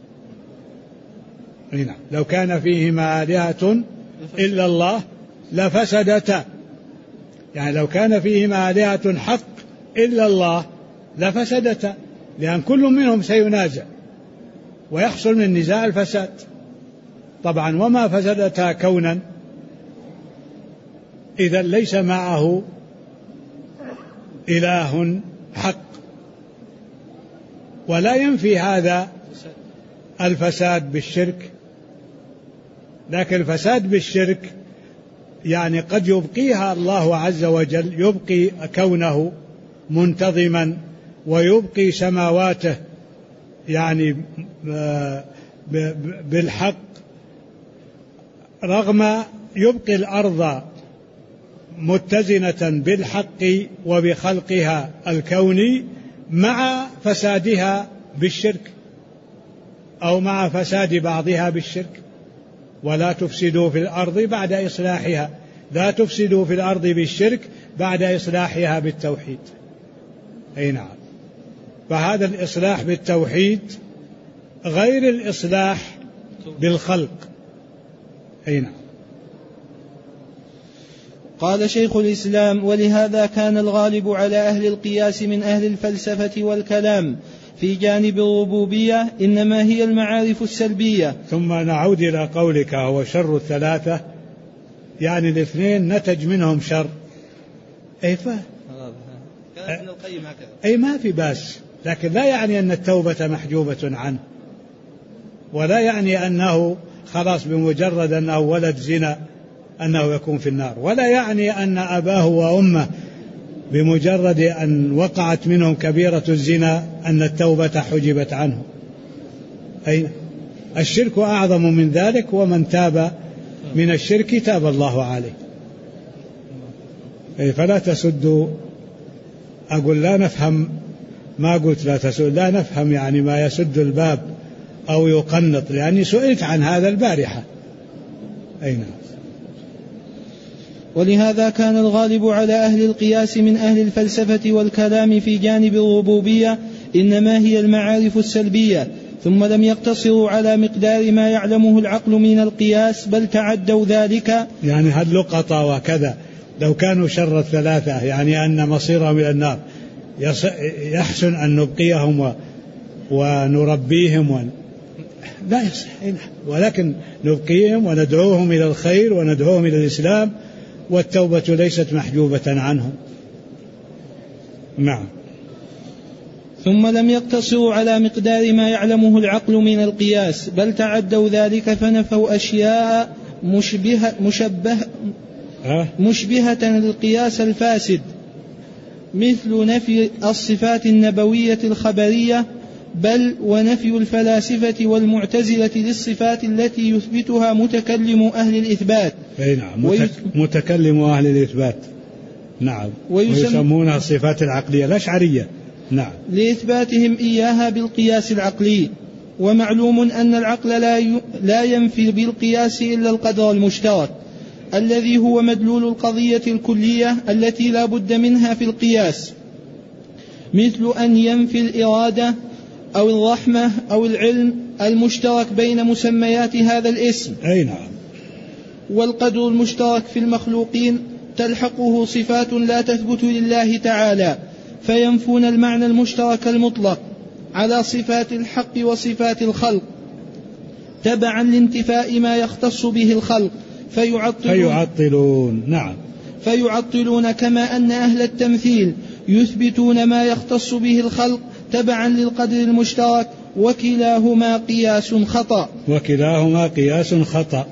B: لو كان فيهما آلهة إلا الله لفسدتا، يعني لو كان فيهما آلهة حق إلا الله لفسدتا، لأن كل منهم سينازع ويحصل من النزاع الفساد طبعا. وما فسدتا كونا إذا ليس معه إله حق، ولا ينفي هذا الفساد بالشرك، لكن الفساد بالشرك يعني قد يبقيها الله عز وجل، يبقي كونه منتظما ويبقي سماواته يعني بالحق، رغم يبقي الأرض متزنة بالحق وبخلقها الكوني مع فسادها بالشرك أو مع فساد بعضها بالشرك. ولا تفسدوا في الأرض بعد إصلاحها، لا تفسدوا في الأرض بالشرك بعد إصلاحها بالتوحيد. نعم. فهذا الإصلاح بالتوحيد غير الإصلاح بالخلق. نعم.
C: قال شيخ الإسلام ولهذا كان الغالب على أهل القياس من أهل الفلسفة والكلام في جانب الربوبية إنما هي المعارف السلبية.
B: ثم نعود إلى قولك هو شر الثلاثة، يعني الاثنين نتج منهم شر. ما في باس، لكن لا يعني أن التوبة محجوبة عنه، ولا يعني أنه خلاص بمجرد أنه ولد زنا أنه يكون في النار، ولا يعني أن أباه وأمه بمجرد أن وقعت منهم كبيرة الزنا أن التوبة حجبت عنه. أي الشرك أعظم من ذلك، ومن تاب من الشرك تاب الله عليه. فلا تسدوا، أقول لا نفهم، ما قلت لا تسد، لا نفهم يعني ما يسد الباب أو يقنط، لأني سئلت عن هذا البارحة. أي نعم.
C: ولهذا كان الغالب على أهل القياس من أهل الفلسفة والكلام في جانب الربوبية إنما هي المعارف السلبية، ثم لم يقتصروا على مقدار ما يعلمه العقل من القياس، بل تعدوا ذلك.
B: يعني هاللقطة وكذا لو كانوا شر الثلاثة، يعني أن مصيرهم إلى النار، يحسن أن نبقيهم ونربيهم لا يصح، ولكن نبقيهم وندعوهم إلى الخير وندعوهم إلى الإسلام، والتوبة ليست محجوبة عنهم. نعم.
C: ثم لم يقتصروا على مقدار ما يعلمه العقل من القياس، بل تعدوا ذلك فنفوا أشياء مشبهة للقياس الفاسد، مثل نفي الصفات النبوية الخبرية، بل ونفي الفلاسفة والمعتزلة للصفات التي يثبتها متكلم أهل الإثبات.
B: أي نعم، متكلم أهل الإثبات. نعم. ويسمونها الصفات العقلية الأشعرية. نعم.
C: لإثباتهم إياها بالقياس العقلي. ومعلوم أن العقل لا ينفي بالقياس إلا القدر المشترك الذي هو مدلول القضية الكلية التي لا بد منها في القياس، مثل أن ينفي الإرادة أو الرحمة أو العلم المشترك بين مسميات هذا الاسم.
B: أي نعم.
C: والقدر المشترك في المخلوقين تلحقه صفات لا تثبت لله تعالى، فينفون المعنى المشترك المطلق على صفات الحق وصفات الخلق تبعا لانتفاء ما يختص به الخلق،
B: فيعطلون. نعم.
C: فيعطلون، كما أن أهل التمثيل يثبتون ما يختص به الخلق تبعا للقدر المشترك، وكلاهما قياس خطأ.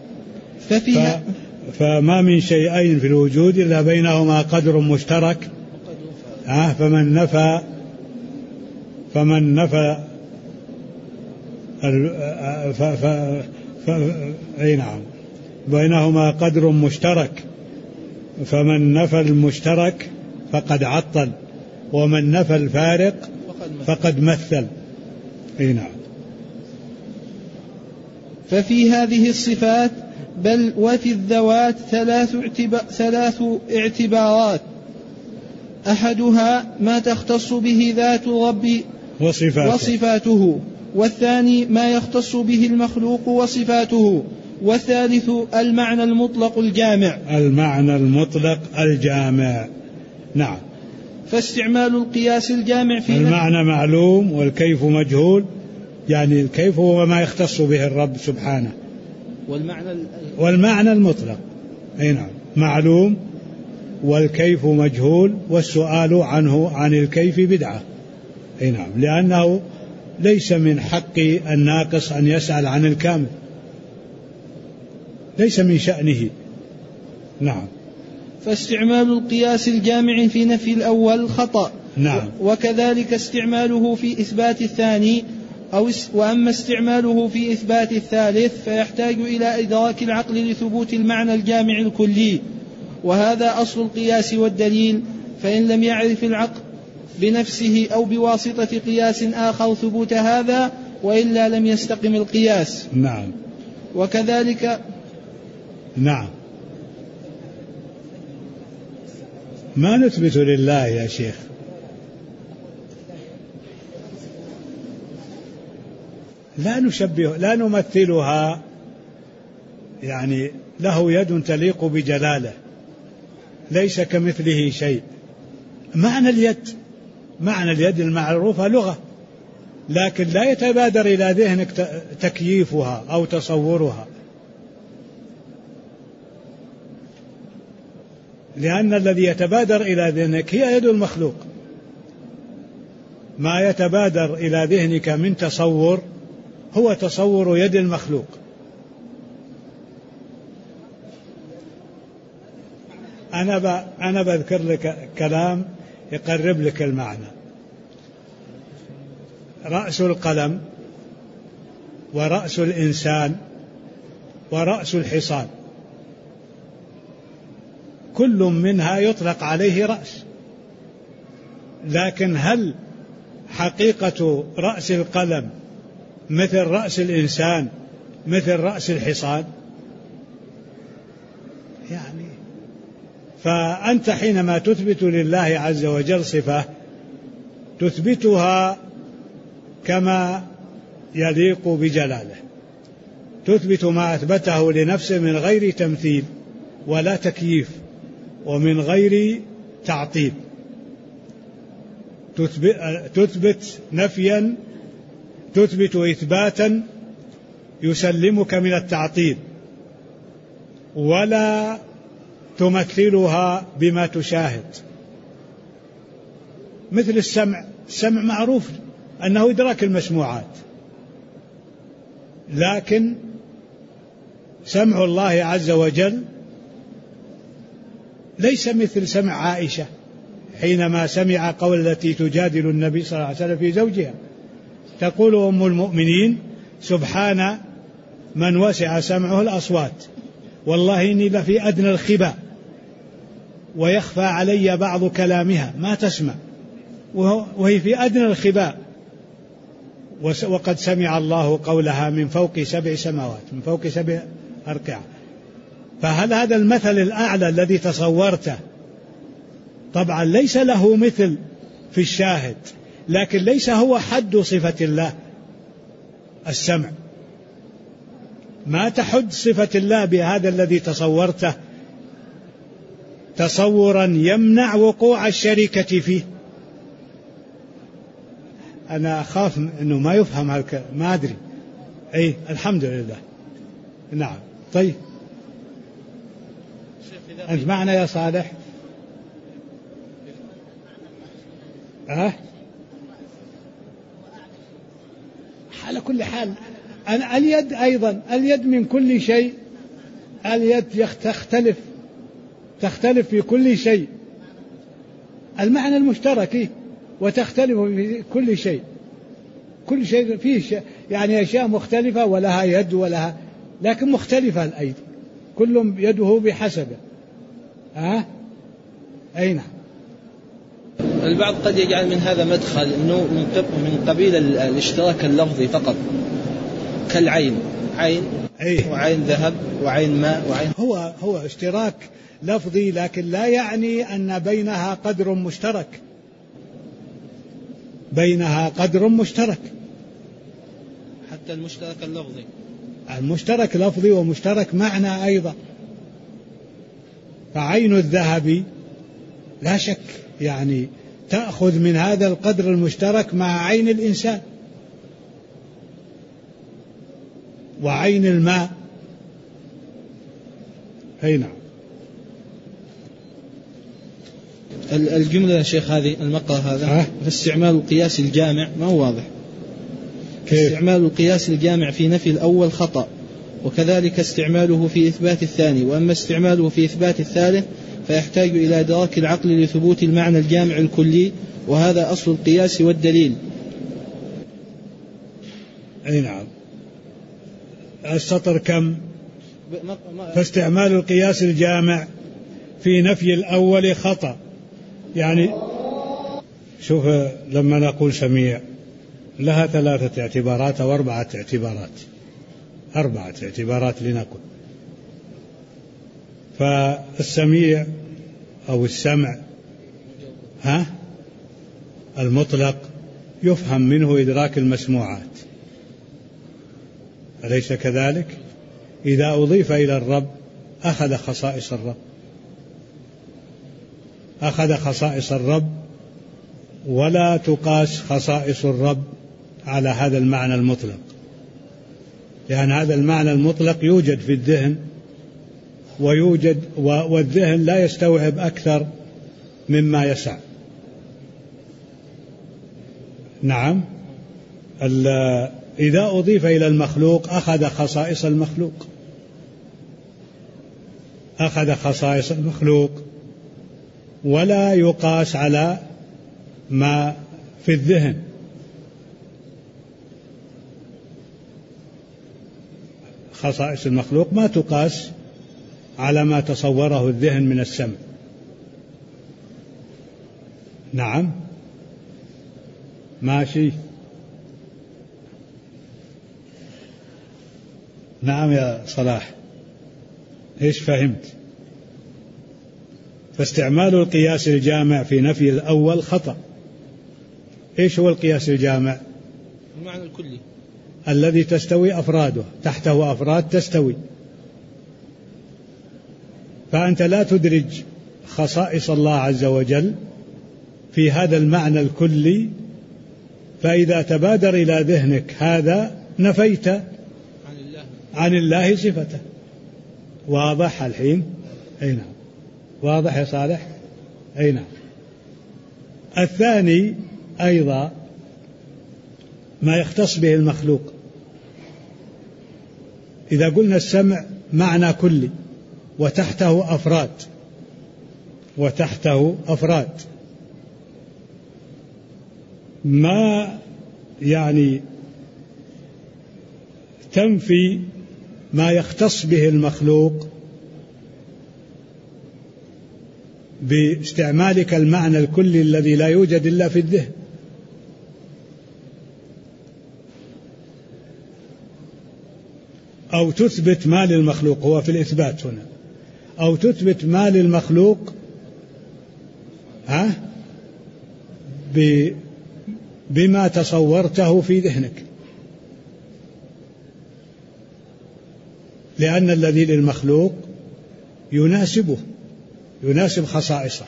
B: فما من شيئين في الوجود إلا بينهما قدر مشترك. فمن نفى أي نعم، بينهما قدر مشترك، فمن نفى المشترك فقد عطل، ومن نفى الفارق فقد مثل. أي نعم.
C: ففي هذه الصفات بل وفي الذوات ثلاث اعتبارات، أحدها ما تختص به ذات الرب وصفاته، والثاني ما يختص به المخلوق وصفاته، والثالث المعنى المطلق الجامع. نعم. فاستعمال القياس الجامع في
B: المعنى معلوم والكيف مجهول، يعني الكيف هو ما يختص به الرب سبحانه، والمعنى المطلق. أي نعم، معلوم والكيف مجهول، والسؤال عنه عن الكيف بدعة. أي نعم، لأنه ليس من حق الناقص أن يسأل عن الكامل، ليس من شأنه. نعم.
C: فاستعمال القياس الجامع في نفي الأول خطأ.
B: نعم.
C: وكذلك استعماله في إثبات الثاني، وأما استعماله في إثبات الثالث فيحتاج إلى إدراك العقل لثبوت المعنى الجامع الكلي، وهذا أصل القياس والدليل. فإن لم يعرف العقل بنفسه أو بواسطة قياس آخر ثبوت هذا، وإلا لم يستقم القياس.
B: نعم.
C: وكذلك.
B: نعم. ما نثبت لله يا شيخ، لا نشبه، لا نمثلها، يعني له يد تليق بجلاله، ليس كمثله شيء. معنى اليد المعروفة لغة، لكن لا يتبادر إلى ذهنك تكييفها أو تصورها، لأن الذي يتبادر إلى ذهنك هي يد المخلوق. ما يتبادر إلى ذهنك من تصور هو تصور يد المخلوق. أنا بذكر لك كلام يقرب لك المعنى. رأس القلم ورأس الإنسان ورأس الحصان كل منها يطلق عليه رأس، لكن هل حقيقة رأس القلم مثل رأس الإنسان مثل رأس الحصان؟ يعني فأنت حينما تثبت لله عز وجل صفة تثبتها كما يليق بجلاله، تثبت ما أثبته لنفسه من غير تمثيل ولا تكييف ومن غير تعطيل. تثبت نفيا، تثبت إثباتا يسلمك من التعطيل، ولا تمثلها بما تشاهد. مثل السمع معروف أنه إدراك المسموعات، لكن سمع الله عز وجل ليس مثل سمع عائشة حينما سمع قول التي تجادل النبي صلى الله عليه وسلم في زوجها، تقول أم المؤمنين: سبحان من وسع سمعه الأصوات، والله إني لفي أدنى الخباء ويخفى علي بعض كلامها ما تسمع، وهي في أدنى الخباء، وقد سمع الله قولها من فوق 7 سماوات، من فوق 7 أركعة. فهل هذا المثل الأعلى الذي تصورته طبعا ليس له مثل في الشاهد، لكن ليس هو حد صفة الله السمع. ما تحد صفة الله بهذا الذي تصورته تصورا يمنع وقوع الشركة فيه. أنا أخاف أنه ما يفهم ما أدري. أي الحمد لله. نعم. طيب أنت معنا يا صالح؟ على كل حال اليد أيضا، اليد من كل شيء، اليد تختلف في كل شيء، المعنى المشترك وتختلف في كل شيء، كل شيء فيه يعني أشياء مختلفة ولها يد ولها، لكن مختلفة الأيدي، كل يده بحسبه. أي نعم.
C: البعض قد يجعل من هذا مدخل أنه من قبيل الاشتراك اللفظي فقط، كالعين، عين وعين ذهب وعين ماء وعين،
B: هو اشتراك لفظي، لكن لا يعني أن بينها قدر مشترك، بينها قدر مشترك.
C: حتى المشترك اللفظي،
B: المشترك لفظي ومشترك معنى أيضا. فعين الذهب لا شك يعني تأخذ من هذا القدر المشترك مع عين الإنسان. وعين الماء أي نعم.
C: الجملة يا شيخ هذه المقطع هذا في استعمال القياس الجامع ما هو واضح. استعمال القياس الجامع في نفي الأول خطأ، وكذلك استعماله في إثبات الثاني، وأما استعماله في إثبات الثالث فيحتاج إلى إدراك العقل لثبوت المعنى الجامع الكلي، وهذا أصل القياس والدليل.
B: أي نعم. السطر كم؟ فاستعمال القياس الجامع في نفي الأول خطأ. يعني شوف لما نقول سميع لها 3 اعتبارات أو 4 اعتبارات، 4 اعتبارات لنقل. فالسميع أو السمع المطلق يفهم منه إدراك المسموعات، أليس كذلك؟ إذا أضيف إلى الرب أخذ خصائص الرب، أخذ خصائص الرب، ولا تقاس خصائص الرب على هذا المعنى المطلق، لأن هذا المعنى المطلق يوجد في الذهن ويوجد، والذهن لا يستوعب أكثر مما يسع. إذا أضيف إلى المخلوق أخذ خصائص المخلوق، أخذ خصائص المخلوق، ولا يقاس على ما في الذهن. خصائص المخلوق ما تقاس على ما تصوره الذهن من السمع. نعم ماشي. نعم يا صلاح، ايش فهمت؟ فاستعمال القياس الجامع في نفي الأول خطأ. ايش هو القياس الجامع؟
C: المعنى الكلي
B: الذي تستوي أفراده، تحته أفراد تستوي، فأنت لا تدرج خصائص الله عز وجل في هذا المعنى الكلي، فإذا تبادر إلى ذهنك هذا نفيت عن الله صفته. واضح الحين؟ أي نعم. واضح يا صالح؟ أي نعم. الثاني أيضا ما يختص به المخلوق. إذا قلنا السمع معنى كلي وتحته أفراد، وتحته أفراد، ما يعني تنفي ما يختص به المخلوق باستعمالك المعنى الكلي الذي لا يوجد إلا في الذهن. أو تثبت ما للمخلوق، هو في الإثبات هنا، أو تثبت ما للمخلوق بما تصورته في ذهنك، لأن الذي للمخلوق يناسبه، يناسب خصائصه.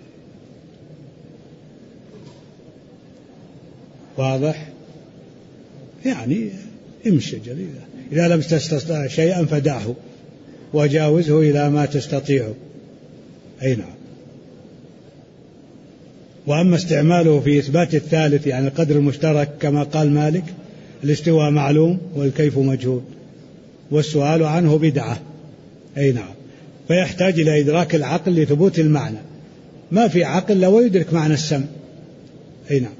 B: واضح؟ يعني امشي جليلا، إذا لم تستطع شيئا فدعه وجاوزه إلى ما تستطيعه. أي نعم. وأما استعماله في إثبات الثالث يعني القدر المشترك كما قال مالك، الاستواء معلوم والكيف مجهول والسؤال عنه بدعة. أي نعم. فيحتاج إلى إدراك العقل لثبوت المعنى، ما في عقل لو يدرك معنى السمع. أي نعم.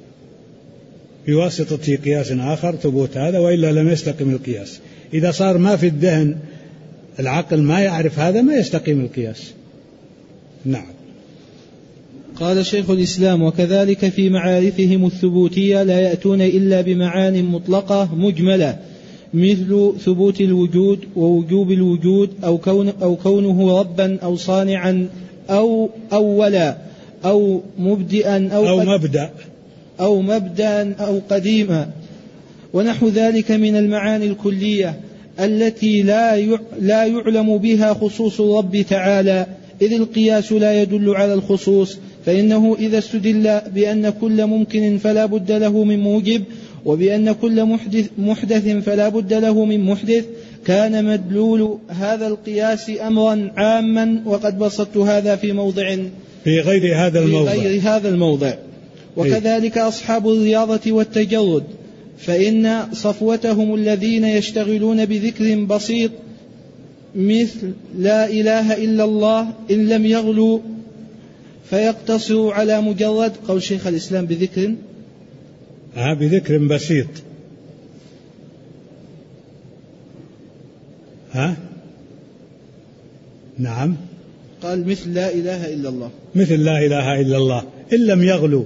B: بواسطة قياس آخر ثبوت هذا، وإلا لم يستقم القياس. إذا صار ما في الذهن العقل ما يعرف هذا ما يستقيم القياس. نعم.
C: قال شيخ الإسلام: وكذلك في معارفهم الثبوتية لا يأتون إلا بمعان مطلقة مجملة، مثل ثبوت الوجود ووجوب الوجود أو كونه ربا أو صانعا أو أولا أو مبدئا أو مبدأ أو قديما، ونحو ذلك من المعاني الكلية التي لا يعلم بها خصوص الرب تعالى، إذ القياس لا يدل على الخصوص، فإنه إذا استدل بأن كل ممكن فلا بد له من موجب، وبأن كل محدث فلا بد له من محدث، كان مدلول هذا القياس أمرا عاما، وقد بسطت هذا في غير هذا الموضع. وكذلك أصحاب الرياضة والتجرد، فإن صفوتهم الذين يشتغلون بذكر بسيط مثل لا إله إلا الله إن لم يغلوا فيقتصروا على مجرد قول شيخ الإسلام
B: بذكر بسيط. نعم.
C: قال مثل لا إله إلا الله،
B: مثل لا إله إلا الله إن لم يغلوا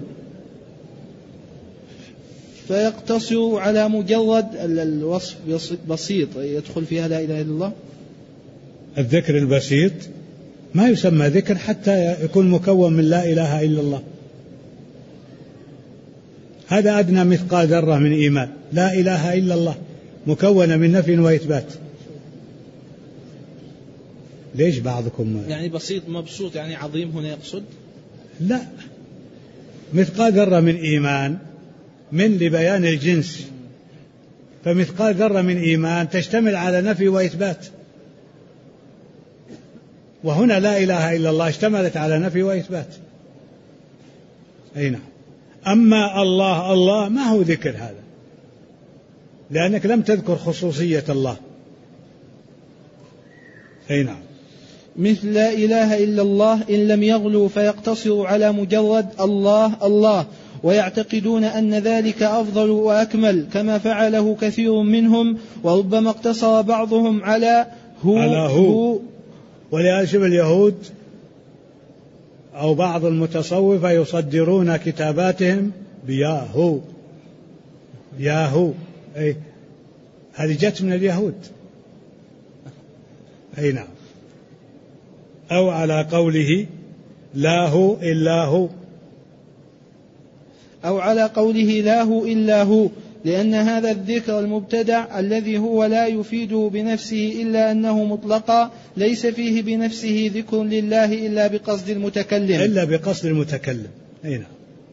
C: فيقتصروا على مجرد الوصف بسيط يدخل فيها لا إله إلا الله.
B: الذكر البسيط ما يسمى ذكر حتى يكون مكون من لا إله إلا الله. هذا أدنى مثقال ذرة من إيمان، لا إله إلا الله مكونة من نفي وإثبات. ليش بعضكم
C: يعني بسيط مبسوط يعني عظيم هنا يقصد؟
B: لا، مثقال ذرة من إيمان من لبيان الجنس، فمثقال ذرة من إيمان تشتمل على نفي وإثبات، وهنا لا إله إلا الله اشتملت على نفي وإثبات. أي نعم. أما الله ما هو ذكر هذا، لأنك لم تذكر خصوصية الله. أي نعم.
C: مثل لا إله إلا الله إن لم يغلوا فيقتصروا على مجرد الله الله، ويعتقدون أن ذلك أفضل وأكمل كما فعله كثير منهم، وربما اقتصر بعضهم على هو.
B: ولهذا شبه اليهود أو بعض المتصوفة يصدرون كتاباتهم بياهو ياهو. أي هذه جت من اليهود. أي نعم. أو على قوله لا هو إلا هو،
C: أو على قوله لا هو إلا هو، لأن هذا الذكر المبتدع الذي هو لا يفيده بنفسه إلا أنه مطلقا ليس فيه بنفسه ذكر لله إلا بقصد المتكلم.
B: أي نعم.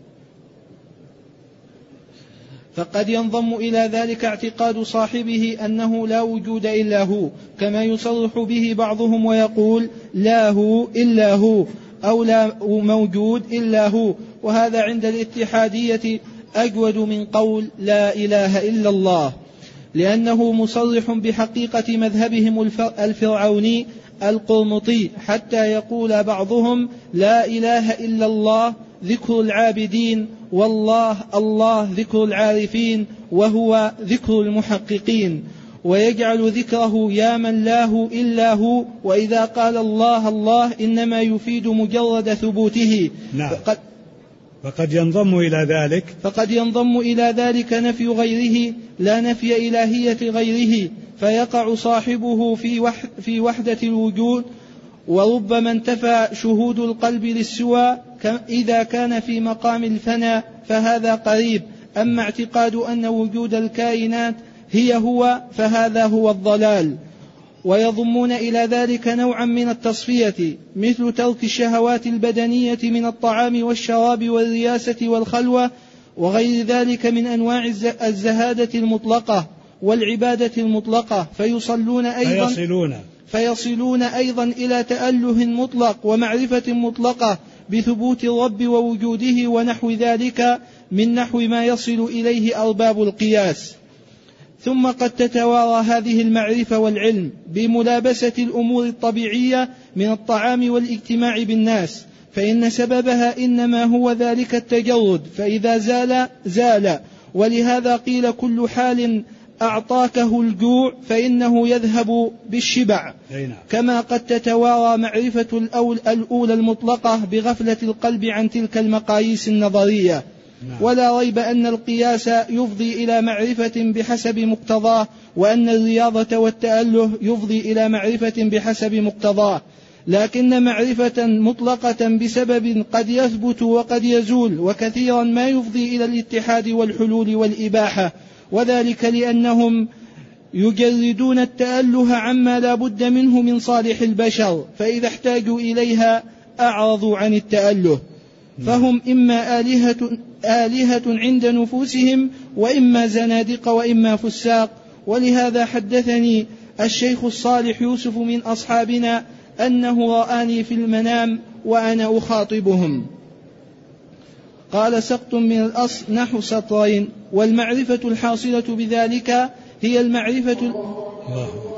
C: فقد ينضم إلى ذلك اعتقاد صاحبه أنه لا وجود إلا هو، كما يصرح به بعضهم ويقول لا هو إلا هو، أو لا موجود إلا هو، وهذا عند الاتحادية أجود من قول لا إله إلا الله، لأنه مصرح بحقيقة مذهبهم الفرعوني القرمطي، حتى يقول بعضهم لا إله إلا الله ذكر العابدين، والله الله ذكر العارفين، وهو ذكر المحققين، ويجعل ذكره يا من لا هو إلا هو، وإذا قال الله الله إنما يفيد مجرد ثبوته.
B: نعم. فقد ينضم إلى ذلك نفي غيره لا نفي إلهية غيره، فيقع صاحبه في وحدة الوجود، وربما انتفى شهود القلب للسوى إذا كان في مقام الفناء، فهذا قريب. أما اعتقاد أن وجود الكائنات هي هو فهذا هو الضلال. ويضمون إلى ذلك نوعا من التصفية، مثل ترك الشهوات البدنية من الطعام والشراب والرياسة والخلوة وغير ذلك من أنواع الزهادة المطلقة والعبادة المطلقة، فيصلون أيضا إلى تأله مطلق ومعرفة مطلقة بثبوت الرب ووجوده ونحو ذلك من نحو ما يصل إليه أرباب القياس. ثم قد تتوارى هذه المعرفة والعلم بملابسة الأمور الطبيعية من الطعام والاجتماع بالناس، فإن سببها إنما هو ذلك التجرد، فإذا زال. ولهذا قيل كل حال أعطاكه الجوع فإنه يذهب بالشبع. كما قد تتوارى معرفة الأولى المطلقة بغفلة القلب عن تلك المقاييس النظرية. ولا ريب أن القياس يفضي إلى معرفة بحسب مقتضاه، وأن الرياضة والتأله يفضي إلى معرفة بحسب مقتضاه، لكن معرفة مطلقة بسبب قد يثبت وقد يزول، وكثيرا ما يفضي إلى الاتحاد والحلول والإباحة، وذلك لأنهم يجردون التأله عما لا بد منه من صالح البشر، فإذا احتاجوا إليها أعرضوا عن التأله، فهم إما آلهة عند نفوسهم، وإما زنادق، وإما فساق. ولهذا حدثني الشيخ الصالح يوسف من أصحابنا أنه رآني في المنام وأنا أخاطبهم، قال سقط من الأصل نحو سطرين، والمعرفة الحاصلة بذلك هي المعرفة